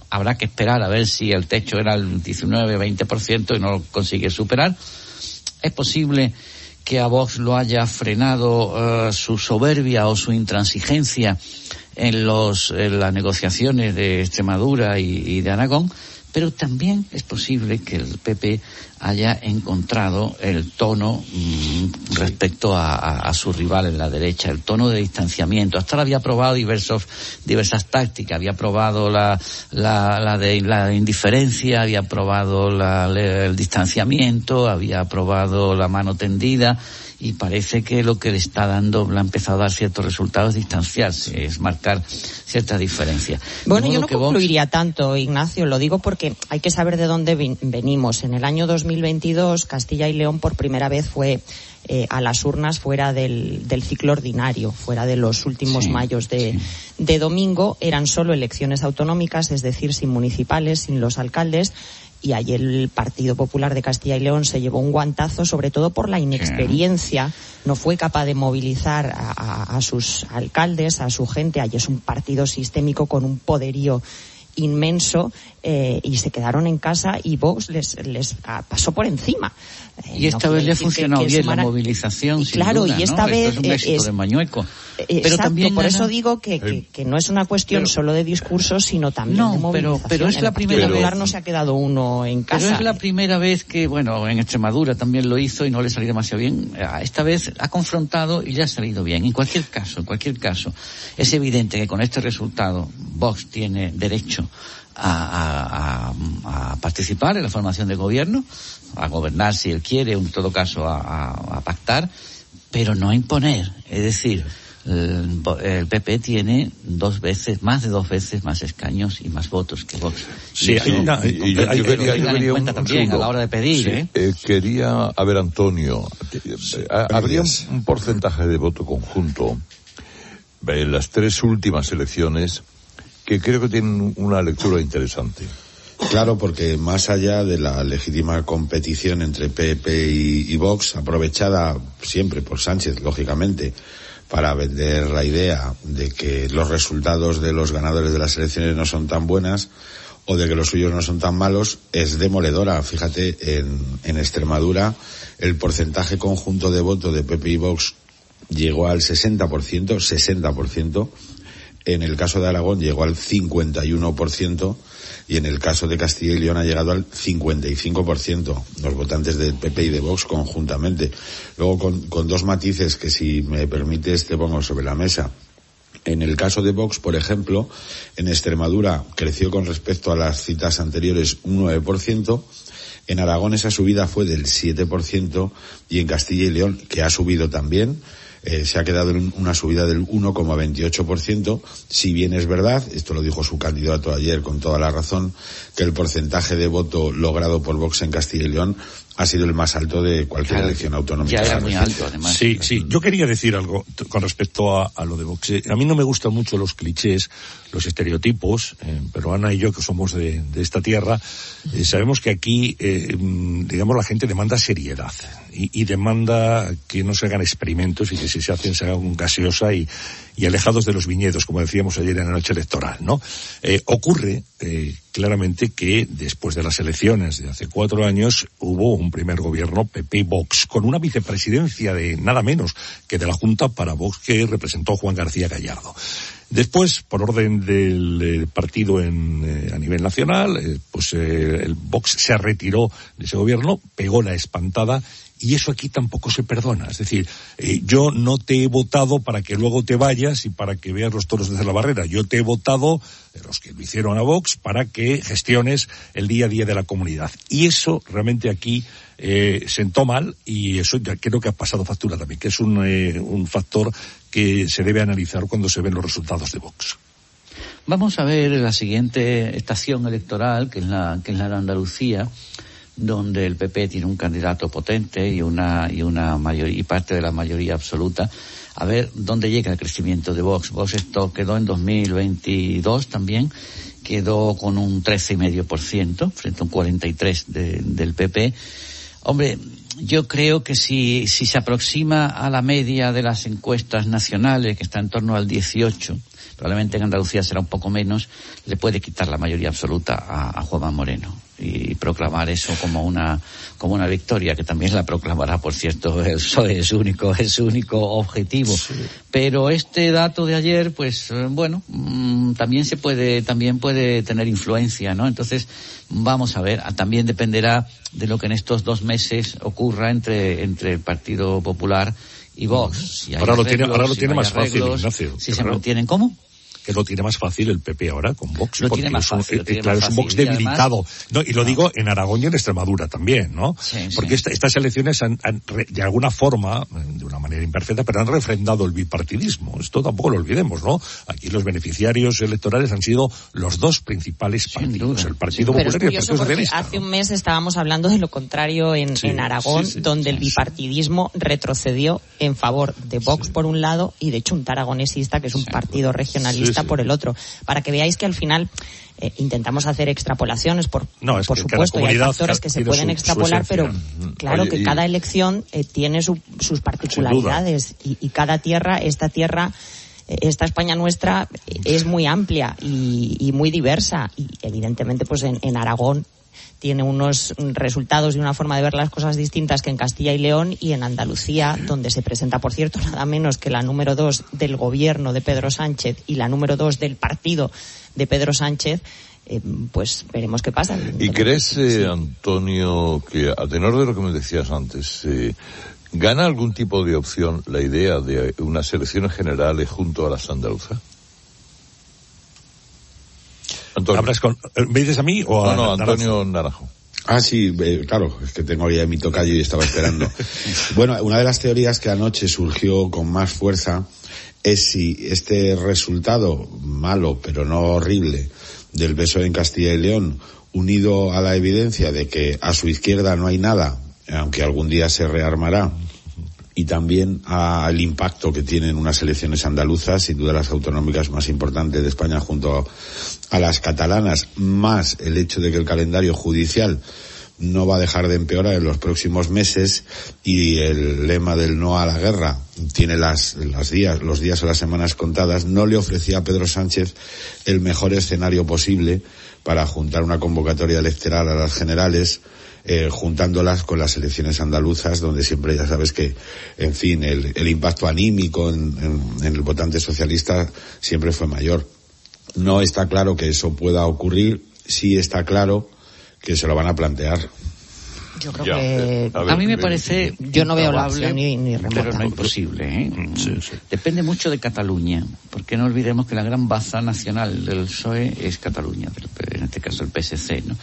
Speaker 13: habrá que esperar a ver si el techo era el diecinueve, veinte por ciento y no lo consigue superar. Es posible que a Vox lo haya frenado uh, su soberbia o su intransigencia en los en las negociaciones de Extremadura y, y de Aragón, pero también es posible que el P P haya encontrado el tono mmm, respecto a, a, a su rival en la derecha, el tono de distanciamiento. Hasta ahora había probado diversos, diversas tácticas, había probado la, la, la de la indiferencia, había probado la, el distanciamiento, había probado la mano tendida, y parece que lo que le está dando, le ha empezado a dar ciertos resultados, es distanciarse, es marcar cierta diferencia.
Speaker 12: Bueno, yo no concluiría
Speaker 13: Vox...
Speaker 12: tanto, Ignacio, lo digo porque hay que saber de dónde venimos. En el año dos mil veintidós, Castilla y León por primera vez fue eh, a las urnas fuera del, del ciclo ordinario, fuera de los últimos sí, mayos de, sí. de domingo. Eran solo elecciones autonómicas, es decir, sin municipales, sin los alcaldes. Y ayer el Partido Popular de Castilla y León se llevó un guantazo, sobre todo por la inexperiencia. No fue capaz de movilizar a, a, a sus alcaldes, a su gente. Ayer es un partido sistémico con un poderío inmenso, eh, y se quedaron en casa y Vox les, les pasó por encima.
Speaker 13: Eh, y esta no vez le ha funcionado bien la movilización, y sin
Speaker 12: claro,
Speaker 13: duda,
Speaker 12: y esta
Speaker 13: ¿no?
Speaker 12: vez
Speaker 13: Esto es un éxito
Speaker 12: es,
Speaker 13: de Mañueco.
Speaker 12: Eh,
Speaker 13: pero
Speaker 12: exacto,
Speaker 13: también
Speaker 12: por
Speaker 13: Ana,
Speaker 12: eso digo que, que, que no es una cuestión
Speaker 13: pero,
Speaker 12: solo de discursos, sino también
Speaker 13: no,
Speaker 12: de movilización.
Speaker 13: Pero, pero es la primera
Speaker 12: vez.
Speaker 13: vez.
Speaker 12: No se ha quedado uno en casa.
Speaker 13: Pero es la primera vez que, bueno, en Extremadura también lo hizo y no le salió demasiado bien. Esta vez ha confrontado y le ha salido bien. En cualquier caso, en cualquier caso, es evidente que con este resultado Vox tiene derecho A, a, a participar en la formación de gobierno, a gobernar si él quiere, en todo caso a, a, a pactar, pero no a imponer. Es decir, el, el P P tiene dos veces, más de dos veces más escaños y más votos que Vox.
Speaker 2: Sí,
Speaker 13: y,
Speaker 2: hay una,
Speaker 13: y yo, yo quería, yo quería un, también un a la hora de pedir.
Speaker 3: Sí,
Speaker 13: ¿eh?
Speaker 3: Eh, quería, a ver, Antonio, sí, habría un, un porcentaje de voto conjunto en las tres últimas elecciones que creo que tienen una lectura interesante.
Speaker 5: Claro, porque más allá de la legítima competición entre P P y, y Vox, aprovechada siempre por Sánchez, lógicamente, para vender la idea de que los resultados de los ganadores de las elecciones no son tan buenas, o de que los suyos no son tan malos, es demoledora. Fíjate, en, en Extremadura, el porcentaje conjunto de voto de P P y Vox llegó al sesenta por ciento, sesenta por ciento, en el caso de Aragón llegó al cincuenta y uno por ciento y en el caso de Castilla y León ha llegado al cincuenta y cinco por ciento, los votantes del P P y de Vox conjuntamente. Luego con, con dos matices que, si me permites, te pongo sobre la mesa. En el caso de Vox, por ejemplo, en Extremadura creció con respecto a las citas anteriores un nueve por ciento, en Aragón esa subida fue del siete por ciento y en Castilla y León, que ha subido también, Eh, se ha quedado en una subida del uno coma veintiocho por ciento, si bien es verdad, esto lo dijo su candidato ayer con toda la razón, que el porcentaje de voto logrado por Vox en Castilla y León ha sido el más alto de cualquier claro, elección autonómica.
Speaker 13: Ya era muy alto, además.
Speaker 2: Sí, sí. Yo quería decir algo con respecto a, a lo de Vox. A mí no me gustan mucho los clichés, los estereotipos, eh, pero Ana y yo, que somos de, de esta tierra, eh, sabemos que aquí, eh, digamos, la gente demanda seriedad y, y demanda que no se hagan experimentos y que si se hacen se hagan gaseosa y, y alejados de los viñedos, como decíamos ayer en la noche electoral, ¿no? Eh, ocurre eh, claramente que después de las elecciones de hace cuatro años hubo un primer gobierno P P y Vox con una vicepresidencia de nada menos que de la Junta para Vox que representó Juan García Gallardo. Después, por orden del eh, partido en, eh, a nivel nacional, eh, pues eh, el Vox se retiró de ese gobierno, pegó la espantada. Y eso aquí tampoco se perdona. Es decir, eh, yo no te he votado para que luego te vayas y para que veas los toros desde la barrera. Yo te he votado, de los que lo hicieron a Vox, para que gestiones el día a día de la comunidad. Y eso realmente aquí eh, sentó mal, y eso ya creo que ha pasado factura también, que es un, eh, un factor que se debe analizar cuando se ven los resultados de Vox.
Speaker 13: Vamos a ver la siguiente estación electoral, que es la, que es la de Andalucía, donde el P P tiene un candidato potente y una y una mayoría y parte de la mayoría absoluta. A ver dónde llega el crecimiento de Vox. Vox esto quedó en dos mil veintidós también, quedó con un trece coma cinco por ciento frente a un cuarenta y tres por ciento de, del P P. Hombre, yo creo que si si se aproxima a la media de las encuestas nacionales, que está en torno al dieciocho, probablemente en Andalucía será un poco menos, le puede quitar la mayoría absoluta a, a Juanma Moreno y proclamar eso como una como una victoria, que también la proclamará, por cierto, el P S O E, es su único, es su único objetivo. Sí. Pero este dato de ayer, pues bueno, mmm, también se puede, también puede tener influencia, ¿no? Entonces, vamos a ver, también dependerá de lo que en estos dos meses ocurra entre, entre el Partido Popular y Vox. Si
Speaker 2: ahora,
Speaker 13: arreglos,
Speaker 2: lo tiene, ahora lo
Speaker 13: si
Speaker 2: tiene
Speaker 13: no
Speaker 2: más
Speaker 13: arreglos,
Speaker 2: fácil, Ignacio.
Speaker 13: Si se mantienen, ¿cómo?
Speaker 2: Que lo tiene más fácil el P P ahora con Vox.
Speaker 13: Lo tiene más fácil.
Speaker 2: Es un, eh, claro, es un Vox debilitado. Además, no, y lo no. digo en Aragón y en Extremadura también, ¿no?
Speaker 13: Sí,
Speaker 2: Porque
Speaker 13: sí.
Speaker 2: Esta, estas elecciones han, han, de alguna forma, de una manera imperfecta, pero han refrendado el bipartidismo. Esto tampoco lo olvidemos, ¿no? Aquí los beneficiarios electorales han sido los dos principales partidos, el Partido
Speaker 12: sí,
Speaker 2: Popular y el Partido Socialista.
Speaker 12: Hace un mes estábamos hablando de lo contrario en, sí, en Aragón, sí, sí, donde sí, el bipartidismo sí. retrocedió en favor de Vox sí. por un lado y de Chunta Aragonesista, que es un sí. partido regionalista, sí, sí. por el otro. Para que veáis que al final eh, intentamos hacer extrapolaciones, por,
Speaker 2: no,
Speaker 12: por supuesto, y hay factores que se pueden su, extrapolar,
Speaker 2: su
Speaker 12: pero claro Oye, que y... cada elección eh, tiene su, sus particularidades y, y cada tierra, esta tierra, esta España nuestra es muy amplia y, y muy diversa y evidentemente pues en, en Aragón tiene unos resultados y una forma de ver las cosas distintas que en Castilla y León y en Andalucía, donde se presenta, por cierto, nada menos que la número dos del gobierno de Pedro Sánchez y la número dos del partido de Pedro Sánchez, eh, pues veremos qué pasa.
Speaker 3: ¿Y crees, eh, Antonio, que a tenor de lo que me decías antes, eh, gana algún tipo de opción la idea de unas elecciones generales junto a las andaluzas?
Speaker 2: ¿Hablas con, ¿Me dices a mí o a
Speaker 3: No, no, Antonio Naranjo.
Speaker 5: Ah, sí, eh, claro, es que tengo ya mi tocayo y estaba esperando. Bueno, una de las teorías que anoche surgió con más fuerza es si este resultado malo, pero no horrible, del P S O E en Castilla y León, unido a la evidencia de que a su izquierda no hay nada, aunque algún día se rearmará, y también al impacto que tienen unas elecciones andaluzas, sin duda las autonómicas más importantes de España junto a las catalanas, más el hecho de que el calendario judicial no va a dejar de empeorar en los próximos meses y el lema del no a la guerra tiene las, las días, los días o las semanas contadas, no le ofrecía a Pedro Sánchez el mejor escenario posible para juntar una convocatoria electoral a las generales, Eh, juntándolas con las elecciones andaluzas, donde siempre ya sabes que, en fin, el, el impacto anímico en, en, en el votante socialista siempre fue mayor. No está claro que eso pueda ocurrir, sí está claro que se lo van a plantear.
Speaker 12: Yo creo ya, que...
Speaker 13: A, ver, a mí me parece...
Speaker 12: Yo no veo la opción ni, ni remota.
Speaker 13: Pero no es imposible, ¿eh? Sí, sí. Depende mucho de Cataluña, porque no olvidemos que la gran baza nacional del P S O E es Cataluña, en este caso el P S C, ¿no?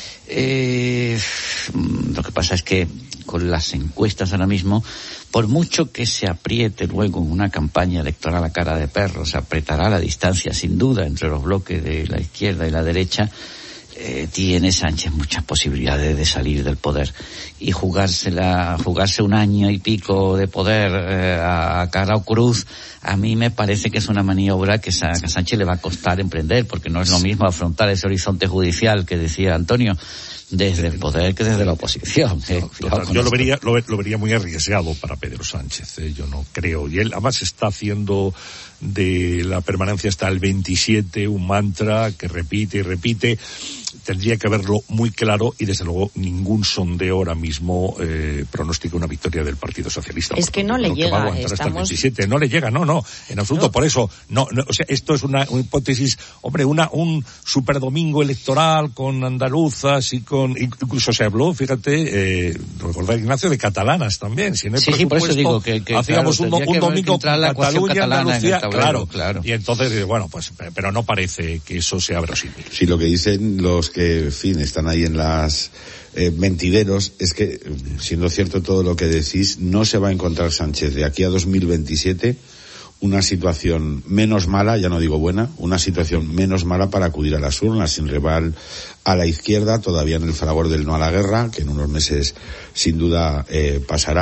Speaker 13: Eh, lo que pasa es que con las encuestas ahora mismo, por mucho que se apriete luego en una campaña electoral a cara de perro, se apretará la distancia sin duda entre los bloques de la izquierda y la derecha, eh, tiene Sánchez muchas posibilidades de salir del poder y jugársela, jugarse un año y pico de poder eh, a cara o cruz. A mí me parece que es una maniobra que a Sánchez le va a costar emprender, porque no es lo mismo afrontar ese horizonte judicial que decía Antonio desde el poder que desde la oposición. ¿eh?
Speaker 2: Total, yo lo vería, lo, lo vería muy arriesgado para Pedro Sánchez, ¿eh? Yo no creo. Y él además está haciendo de la permanencia hasta el veintisiete un mantra que repite y repite. Tendría que verlo muy claro y desde luego ningún sondeo ahora mismo eh, pronostica una victoria del Partido Socialista.
Speaker 12: Es que no le llega,
Speaker 2: que estamos... hasta el veintisiete. No le llega, no, no, en absoluto. No. Por eso, no, no, o sea, esto es una, una hipótesis, hombre, una, un superdomingo electoral con andaluzas y con, incluso se habló, fíjate, eh, recordar Ignacio, de catalanas también. Si en el
Speaker 13: sí, sí, por eso digo que, que
Speaker 2: hacíamos claro, un, un domingo con Cataluña, Andalucía,
Speaker 13: tablero,
Speaker 2: claro,
Speaker 13: claro.
Speaker 2: Y entonces, bueno, pues, pero no parece que eso sea verosímil.
Speaker 5: Sí, lo que dicen los que, en fin, están ahí en las eh, mentideros, es que, siendo cierto todo lo que decís, no se va a encontrar Sánchez de aquí a dos mil veintisiete una situación menos mala, ya no digo buena, una situación menos mala para acudir a las urnas, sin rival a la izquierda, todavía en el fragor del no a la guerra, que en unos meses sin duda eh, pasará,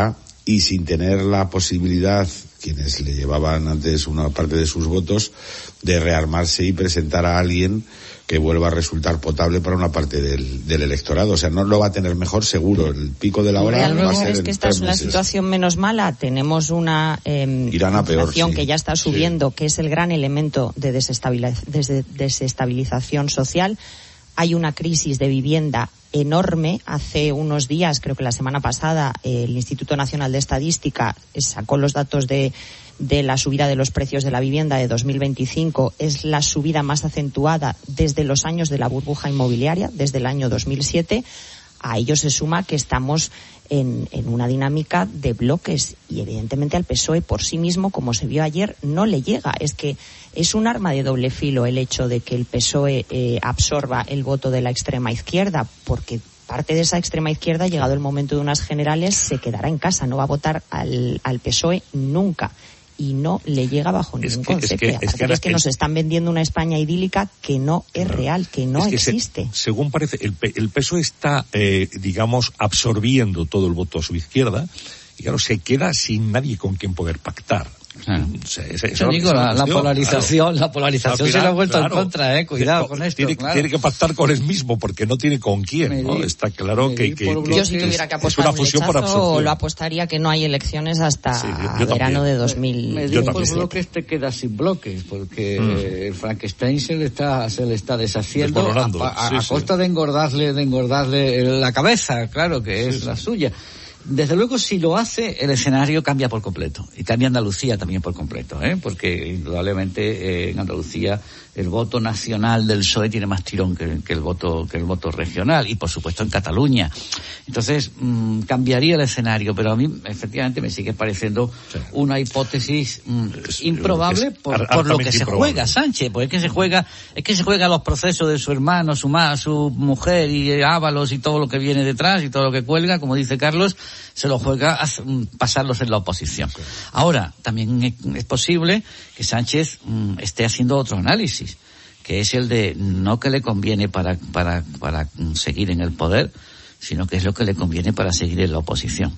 Speaker 5: y sin tener la posibilidad, quienes le llevaban antes una parte de sus votos, de rearmarse y presentar a alguien que vuelva a resultar potable para una parte del, del electorado. O sea, no lo va a tener mejor seguro. El pico de la hora
Speaker 12: Realmente
Speaker 5: va a ser
Speaker 12: es que esta es una situación menos mala. Tenemos una eh,
Speaker 5: Irán a peor,
Speaker 12: inflación
Speaker 5: sí.
Speaker 12: que ya está subiendo, sí. que es el gran elemento de desestabiliz- de desestabilización social. Hay una crisis de vivienda enorme. Hace unos días, creo que la semana pasada, eh, el Instituto Nacional de Estadística sacó los datos de, de la subida de los precios de la vivienda de dos mil veinticinco. Es la subida más acentuada desde los años de la burbuja inmobiliaria, desde el año dos mil siete. A ello se suma que estamos en, en una dinámica de bloques y evidentemente al P S O E por sí mismo, como se vio ayer, no le llega. Es que es un arma de doble filo el hecho de que el P S O E eh, absorba el voto de la extrema izquierda, porque parte de esa extrema izquierda, llegado el momento de unas generales, se quedará en casa, no va a votar al, al P S O E nunca. Y no le llega bajo ningún es que, concepto. Es que, Aparte es que, es que el, nos están vendiendo una España idílica que no es claro, real, que no es que existe.
Speaker 2: Se, según parece, el, el P S O E está, eh, digamos, absorbiendo todo el voto a su izquierda y claro, se queda sin nadie con quien poder pactar.
Speaker 13: Claro.
Speaker 2: O sea, esa, esa
Speaker 13: Yo digo, la, la polarización, claro. la polarización final, se la ha vuelto claro. en contra, eh, cuidado
Speaker 2: no,
Speaker 13: con esto.
Speaker 2: Tiene,
Speaker 13: claro.
Speaker 2: tiene que pactar con él mismo porque no tiene con quién, ¿no? Está claro que, que, que
Speaker 12: yo si tuviera que apostar un lechazo, lo apostaría que no hay elecciones hasta sí, yo, yo verano
Speaker 2: también.
Speaker 12: de dos mil diecisiete.
Speaker 13: Por bloques te quedas sin bloques porque mm. el Frankenstein se le está se le está deshaciendo a, a, sí, a costa sí. de engordarle de engordarle la cabeza, claro que es sí, la sí. suya. Desde luego, si lo hace, el escenario cambia por completo. Y cambia Andalucía también por completo, ¿eh? Porque indudablemente eh, en Andalucía el voto nacional del P S O E tiene más tirón que, que el voto que el voto regional. Y por supuesto en Cataluña. Entonces, mmm, cambiaría el escenario. Pero a mí, efectivamente, me sigue pareciendo sí. una hipótesis mmm, es, improbable es por, por lo que se improbable. juega, Sánchez. Porque es que se juega, es que se juega los procesos de su hermano, su ma, su mujer y Ábalos y todo lo que viene detrás y todo lo que cuelga, como dice Carlos, se lo juega a pasarlos en la oposición. Ahora, también es posible que Sánchez mm, esté haciendo otro análisis, que es el de no que le conviene para, para, para seguir en el poder, sino que es lo que le conviene para seguir en la oposición.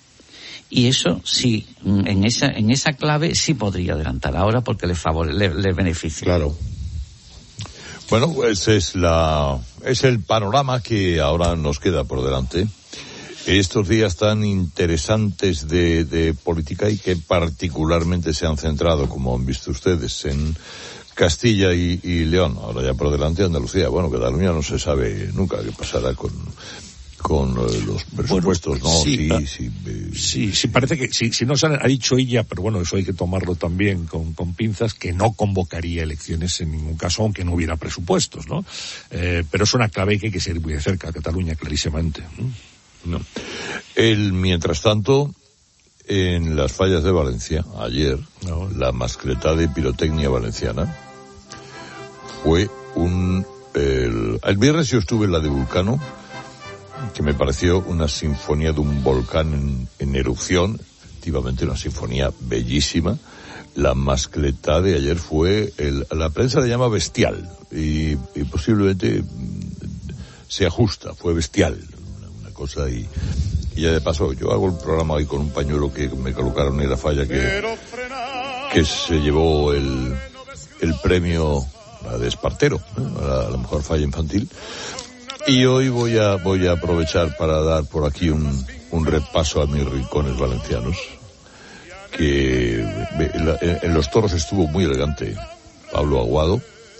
Speaker 13: Y eso sí, en esa, en esa clave sí podría adelantar ahora porque le favore, le, le beneficia.
Speaker 3: Claro. Bueno, ese es la, es el panorama que ahora nos queda por delante. Estos días tan interesantes de, de política y que particularmente se han centrado, como han visto ustedes, en Castilla y, y León. Ahora ya por delante Andalucía. Bueno, Cataluña no se sabe nunca qué pasará con, con los presupuestos, bueno, ¿no?
Speaker 2: Sí,
Speaker 3: sí,
Speaker 2: ah,
Speaker 3: sí, eh,
Speaker 2: sí, sí, parece que, sí, sí nos ha, ha dicho ella, pero bueno, eso hay que tomarlo también con, con pinzas, que no convocaría elecciones en ningún caso, aunque no hubiera presupuestos, ¿no? Eh, pero es una clave que hay que seguir muy de cerca a Cataluña, clarísimamente, ¿no?
Speaker 3: No. El, mientras tanto, en las fallas de Valencia, ayer, no. la mascletá de pirotecnia valenciana fue un... El, el viernes yo estuve en la de Vulcano, que me pareció una sinfonía de un volcán en, en erupción, efectivamente una sinfonía bellísima. La mascletá de ayer fue... El, la prensa le llama bestial, y, y posiblemente se ajusta, fue bestial. Cosa y, y ya de paso yo hago el programa hoy con un pañuelo que me colocaron en la falla que que se llevó el el premio de Espartero, ¿no? a, la, a la mejor falla infantil, y hoy voy a voy a aprovechar para dar por aquí un un repaso a mis rincones valencianos, que en, en los toros estuvo muy elegante Pablo Aguado.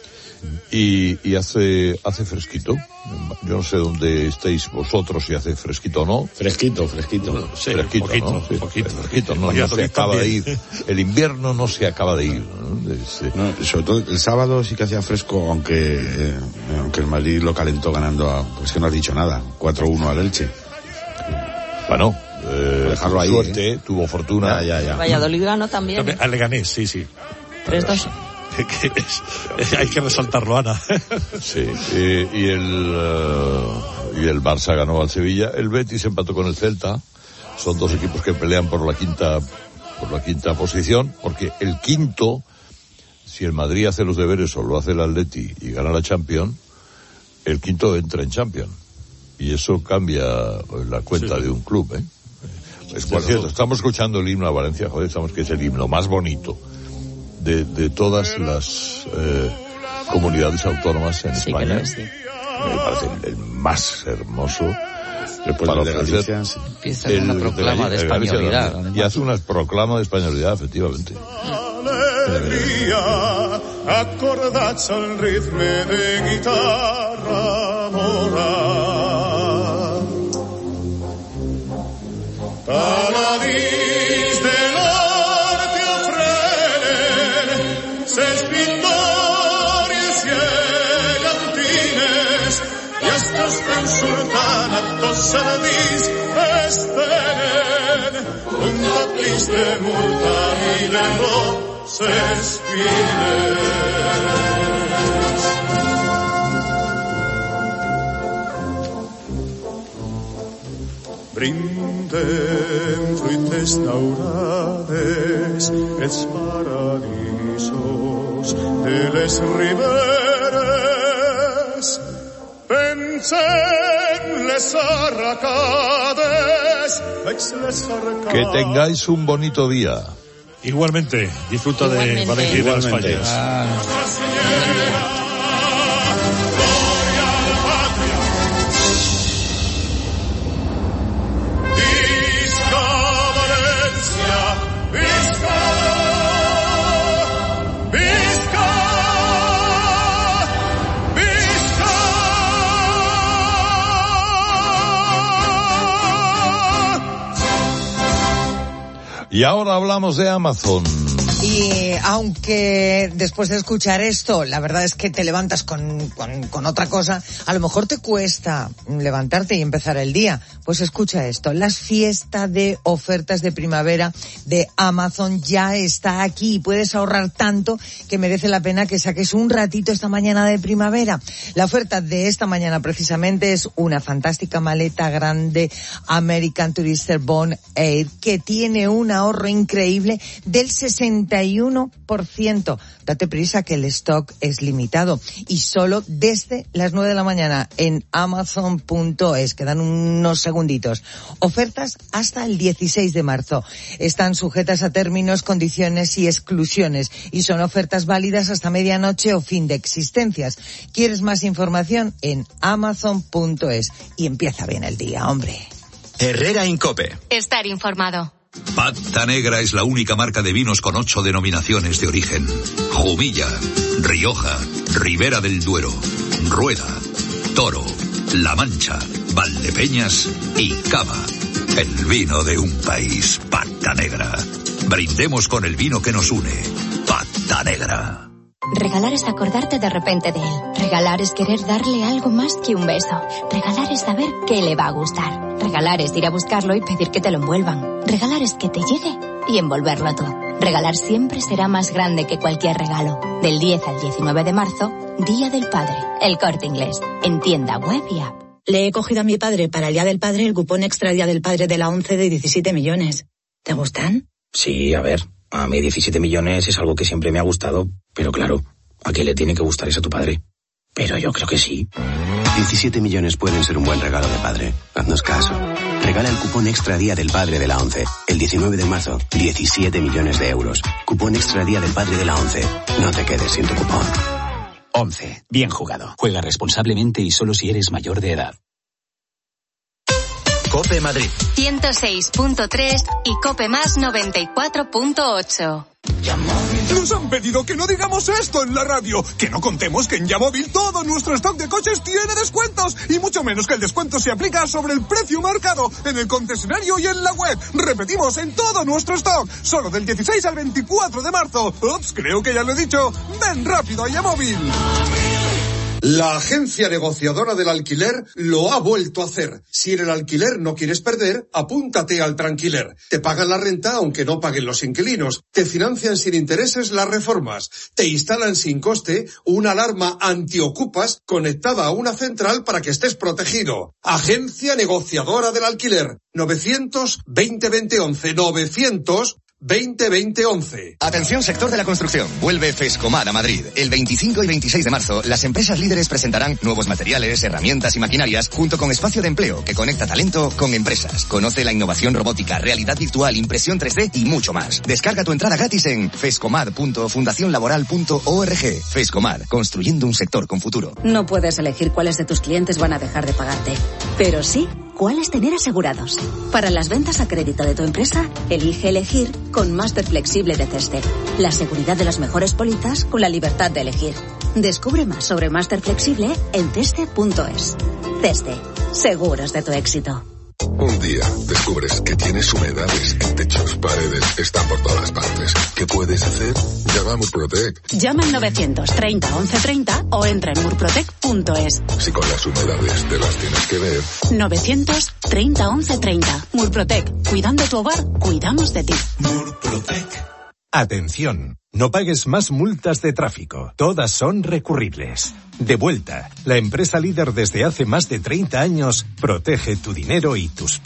Speaker 3: Y, y hace hace fresquito. Yo no sé dónde estéis vosotros, si hace fresquito o no.
Speaker 5: Fresquito, fresquito.
Speaker 3: Sí, fresquito, poquito, ¿no? Sí,
Speaker 2: poquito,
Speaker 3: fresquito, no, no se acaba de ir. El invierno no se acaba de ir, ¿no? Este...
Speaker 5: No, sobre todo el sábado sí que hacía fresco, aunque eh, aunque el Madrid lo calentó ganando a... Pues que no has dicho nada, cuatro uno al Elche.
Speaker 3: Bueno, eh,
Speaker 5: dejarlo ahí,
Speaker 3: suerte,
Speaker 5: ¿eh?
Speaker 3: Tuvo fortuna.
Speaker 12: Ya, ya, ya. Valladolid ganó también.
Speaker 2: también al Leganés, sí, sí.
Speaker 12: tres dos.
Speaker 2: Que es, hay que resaltarlo, Ana.
Speaker 3: Sí, y, y el uh, y el Barça ganó al Sevilla, el Betis empató con el Celta. Son dos equipos que pelean por la quinta por la quinta posición, porque el quinto, si el Madrid hace los deberes o lo hace el Atleti y gana la Champions, el quinto entra en Champions y eso cambia la cuenta sí. de un club, ¿eh? Es por cierto, estamos escuchando el himno a Valencia, joder, estamos que es el himno más bonito de, de todas las eh, comunidades autónomas en
Speaker 12: sí,
Speaker 3: España.
Speaker 12: Que sí.
Speaker 3: Me parece el, el más hermoso.
Speaker 5: Después
Speaker 3: para
Speaker 5: de Galicia, sí.
Speaker 13: Empieza una proclama de, de españolidad.
Speaker 3: Galicia, y hace una proclama de españolidad, efectivamente.
Speaker 7: Alegría, acordats al ritmo de guitarra moral. Paladins de l'arte ofrenen ses victòries gegantines i estos consultant a tots sardins estenen un tapís de murta i de roses fines. Brinden fruites daurades els paradisos de les riberes. Pensen les arracades, veig les arcades.
Speaker 3: Que tengáis un bonito día.
Speaker 2: Igualmente, disfruta de Valencia y de las fallas.
Speaker 3: Ah. Y ahora hablamos de Amazon.
Speaker 17: Y aunque después de escuchar esto, la verdad es que te levantas con, con, con otra cosa, a lo mejor te cuesta levantarte y empezar el día. Pues escucha esto, la fiesta de ofertas de primavera de Amazon ya está aquí y puedes ahorrar tanto que merece la pena que saques un ratito esta mañana de primavera. La oferta de esta mañana precisamente es una fantástica maleta grande American Tourister Bond Air que tiene un ahorro increíble del sesenta y uno por ciento. Date prisa que el stock es limitado y solo desde las nueve de la mañana en amazon punto es. Quedan unos segunditos. Ofertas hasta el dieciséis de marzo. Están sujetas a términos, condiciones y exclusiones y son ofertas válidas hasta medianoche o fin de existencias. ¿Quieres más información? En amazon punto es. Y empieza bien el día, hombre.
Speaker 1: Herrera Incope.
Speaker 6: Estar informado.
Speaker 14: Pata Negra es la única marca de vinos con ocho denominaciones de origen. Jumilla, Rioja, Ribera del Duero, Rueda, Toro, La Mancha, Valdepeñas y Cava. El vino de un país, Pata Negra. Brindemos con el vino que nos une. Pata Negra.
Speaker 6: Regalar es acordarte de repente de él. Regalar es querer darle algo más que un beso. Regalar es saber qué le va a gustar. Regalar es ir a buscarlo y pedir que te lo envuelvan. Regalar es que te llegue y envolverlo tú. Regalar siempre será más grande que cualquier regalo. Del diez al diecinueve de marzo, Día del Padre. El Corte Inglés. En tienda web y app.
Speaker 16: Le he cogido a mi padre para el Día del Padre el cupón extra Día del Padre de la ONCE de diecisiete millones. ¿Te gustan?
Speaker 18: Sí, a ver, a mí diecisiete millones es algo que siempre me ha gustado, pero claro, ¿a quién le tiene que gustar es a tu padre? Pero yo creo que sí.
Speaker 19: diecisiete millones pueden ser un buen regalo de padre. Haznos caso. Regala el cupón extra Día del Padre de la ONCE. El diecinueve de marzo, diecisiete millones de euros. Cupón extra Día del Padre de la ONCE. No te quedes sin tu cupón.
Speaker 22: ONCE. Bien jugado. Juega responsablemente y solo si eres mayor de edad.
Speaker 1: Cope Madrid.
Speaker 6: ciento seis punto tres y Cope Más noventa y cuatro punto ocho.
Speaker 20: Nos han pedido que no digamos esto en la radio, que no contemos que en Yamóvil todo nuestro stock de coches tiene descuentos, y mucho menos que el descuento se aplica sobre el precio marcado en el concesionario y en la web. Repetimos, en todo nuestro stock, solo del dieciséis al veinticuatro de marzo. Ups, creo que ya lo he dicho. Ven rápido a Yamóvil.
Speaker 21: La agencia negociadora del alquiler lo ha vuelto a hacer. Si en el alquiler no quieres perder, apúntate al Tranquiler. Te pagan la renta aunque no paguen los inquilinos. Te financian sin intereses las reformas. Te instalan sin coste una alarma antiocupas conectada a una central para que estés protegido. Agencia negociadora del alquiler. novecientos veinte veinte once. novecientos veinte veinte once.
Speaker 8: Atención sector de la construcción, vuelve FESCOMAD a Madrid. El veinticinco y veintiséis de marzo, las empresas líderes presentarán nuevos materiales, herramientas y maquinarias, junto con espacio de empleo que conecta talento con empresas. Conoce la innovación robótica, realidad virtual, impresión tres D y mucho más. Descarga tu entrada gratis en fescomad punto fundación laboral punto org. FESCOMAD, construyendo un sector con futuro.
Speaker 10: No puedes elegir cuáles de tus clientes van a dejar de pagarte, pero sí cuáles tener asegurados. Para las ventas a crédito de tu empresa, elige elegir con Máster Flexible de Ceste. La seguridad de las mejores pólizas con la libertad de elegir. Descubre más sobre Máster Flexible en ceste punto es. Ceste, seguros de tu éxito.
Speaker 15: Un día descubres que tienes humedades en techos, paredes, están por todas partes. ¿Qué puedes hacer? Llama a Murprotec.
Speaker 23: Llama al novecientos treinta once treinta o entra en murprotec punto es.
Speaker 15: Si con las humedades te las tienes que ver.
Speaker 23: novecientos treinta once treinta. Murprotec. Cuidando tu hogar, cuidamos de ti.
Speaker 25: Murprotec. Atención, no pagues más multas de tráfico. Todas son recurribles. De vuelta, la empresa líder desde hace más de treinta años protege tu dinero y tus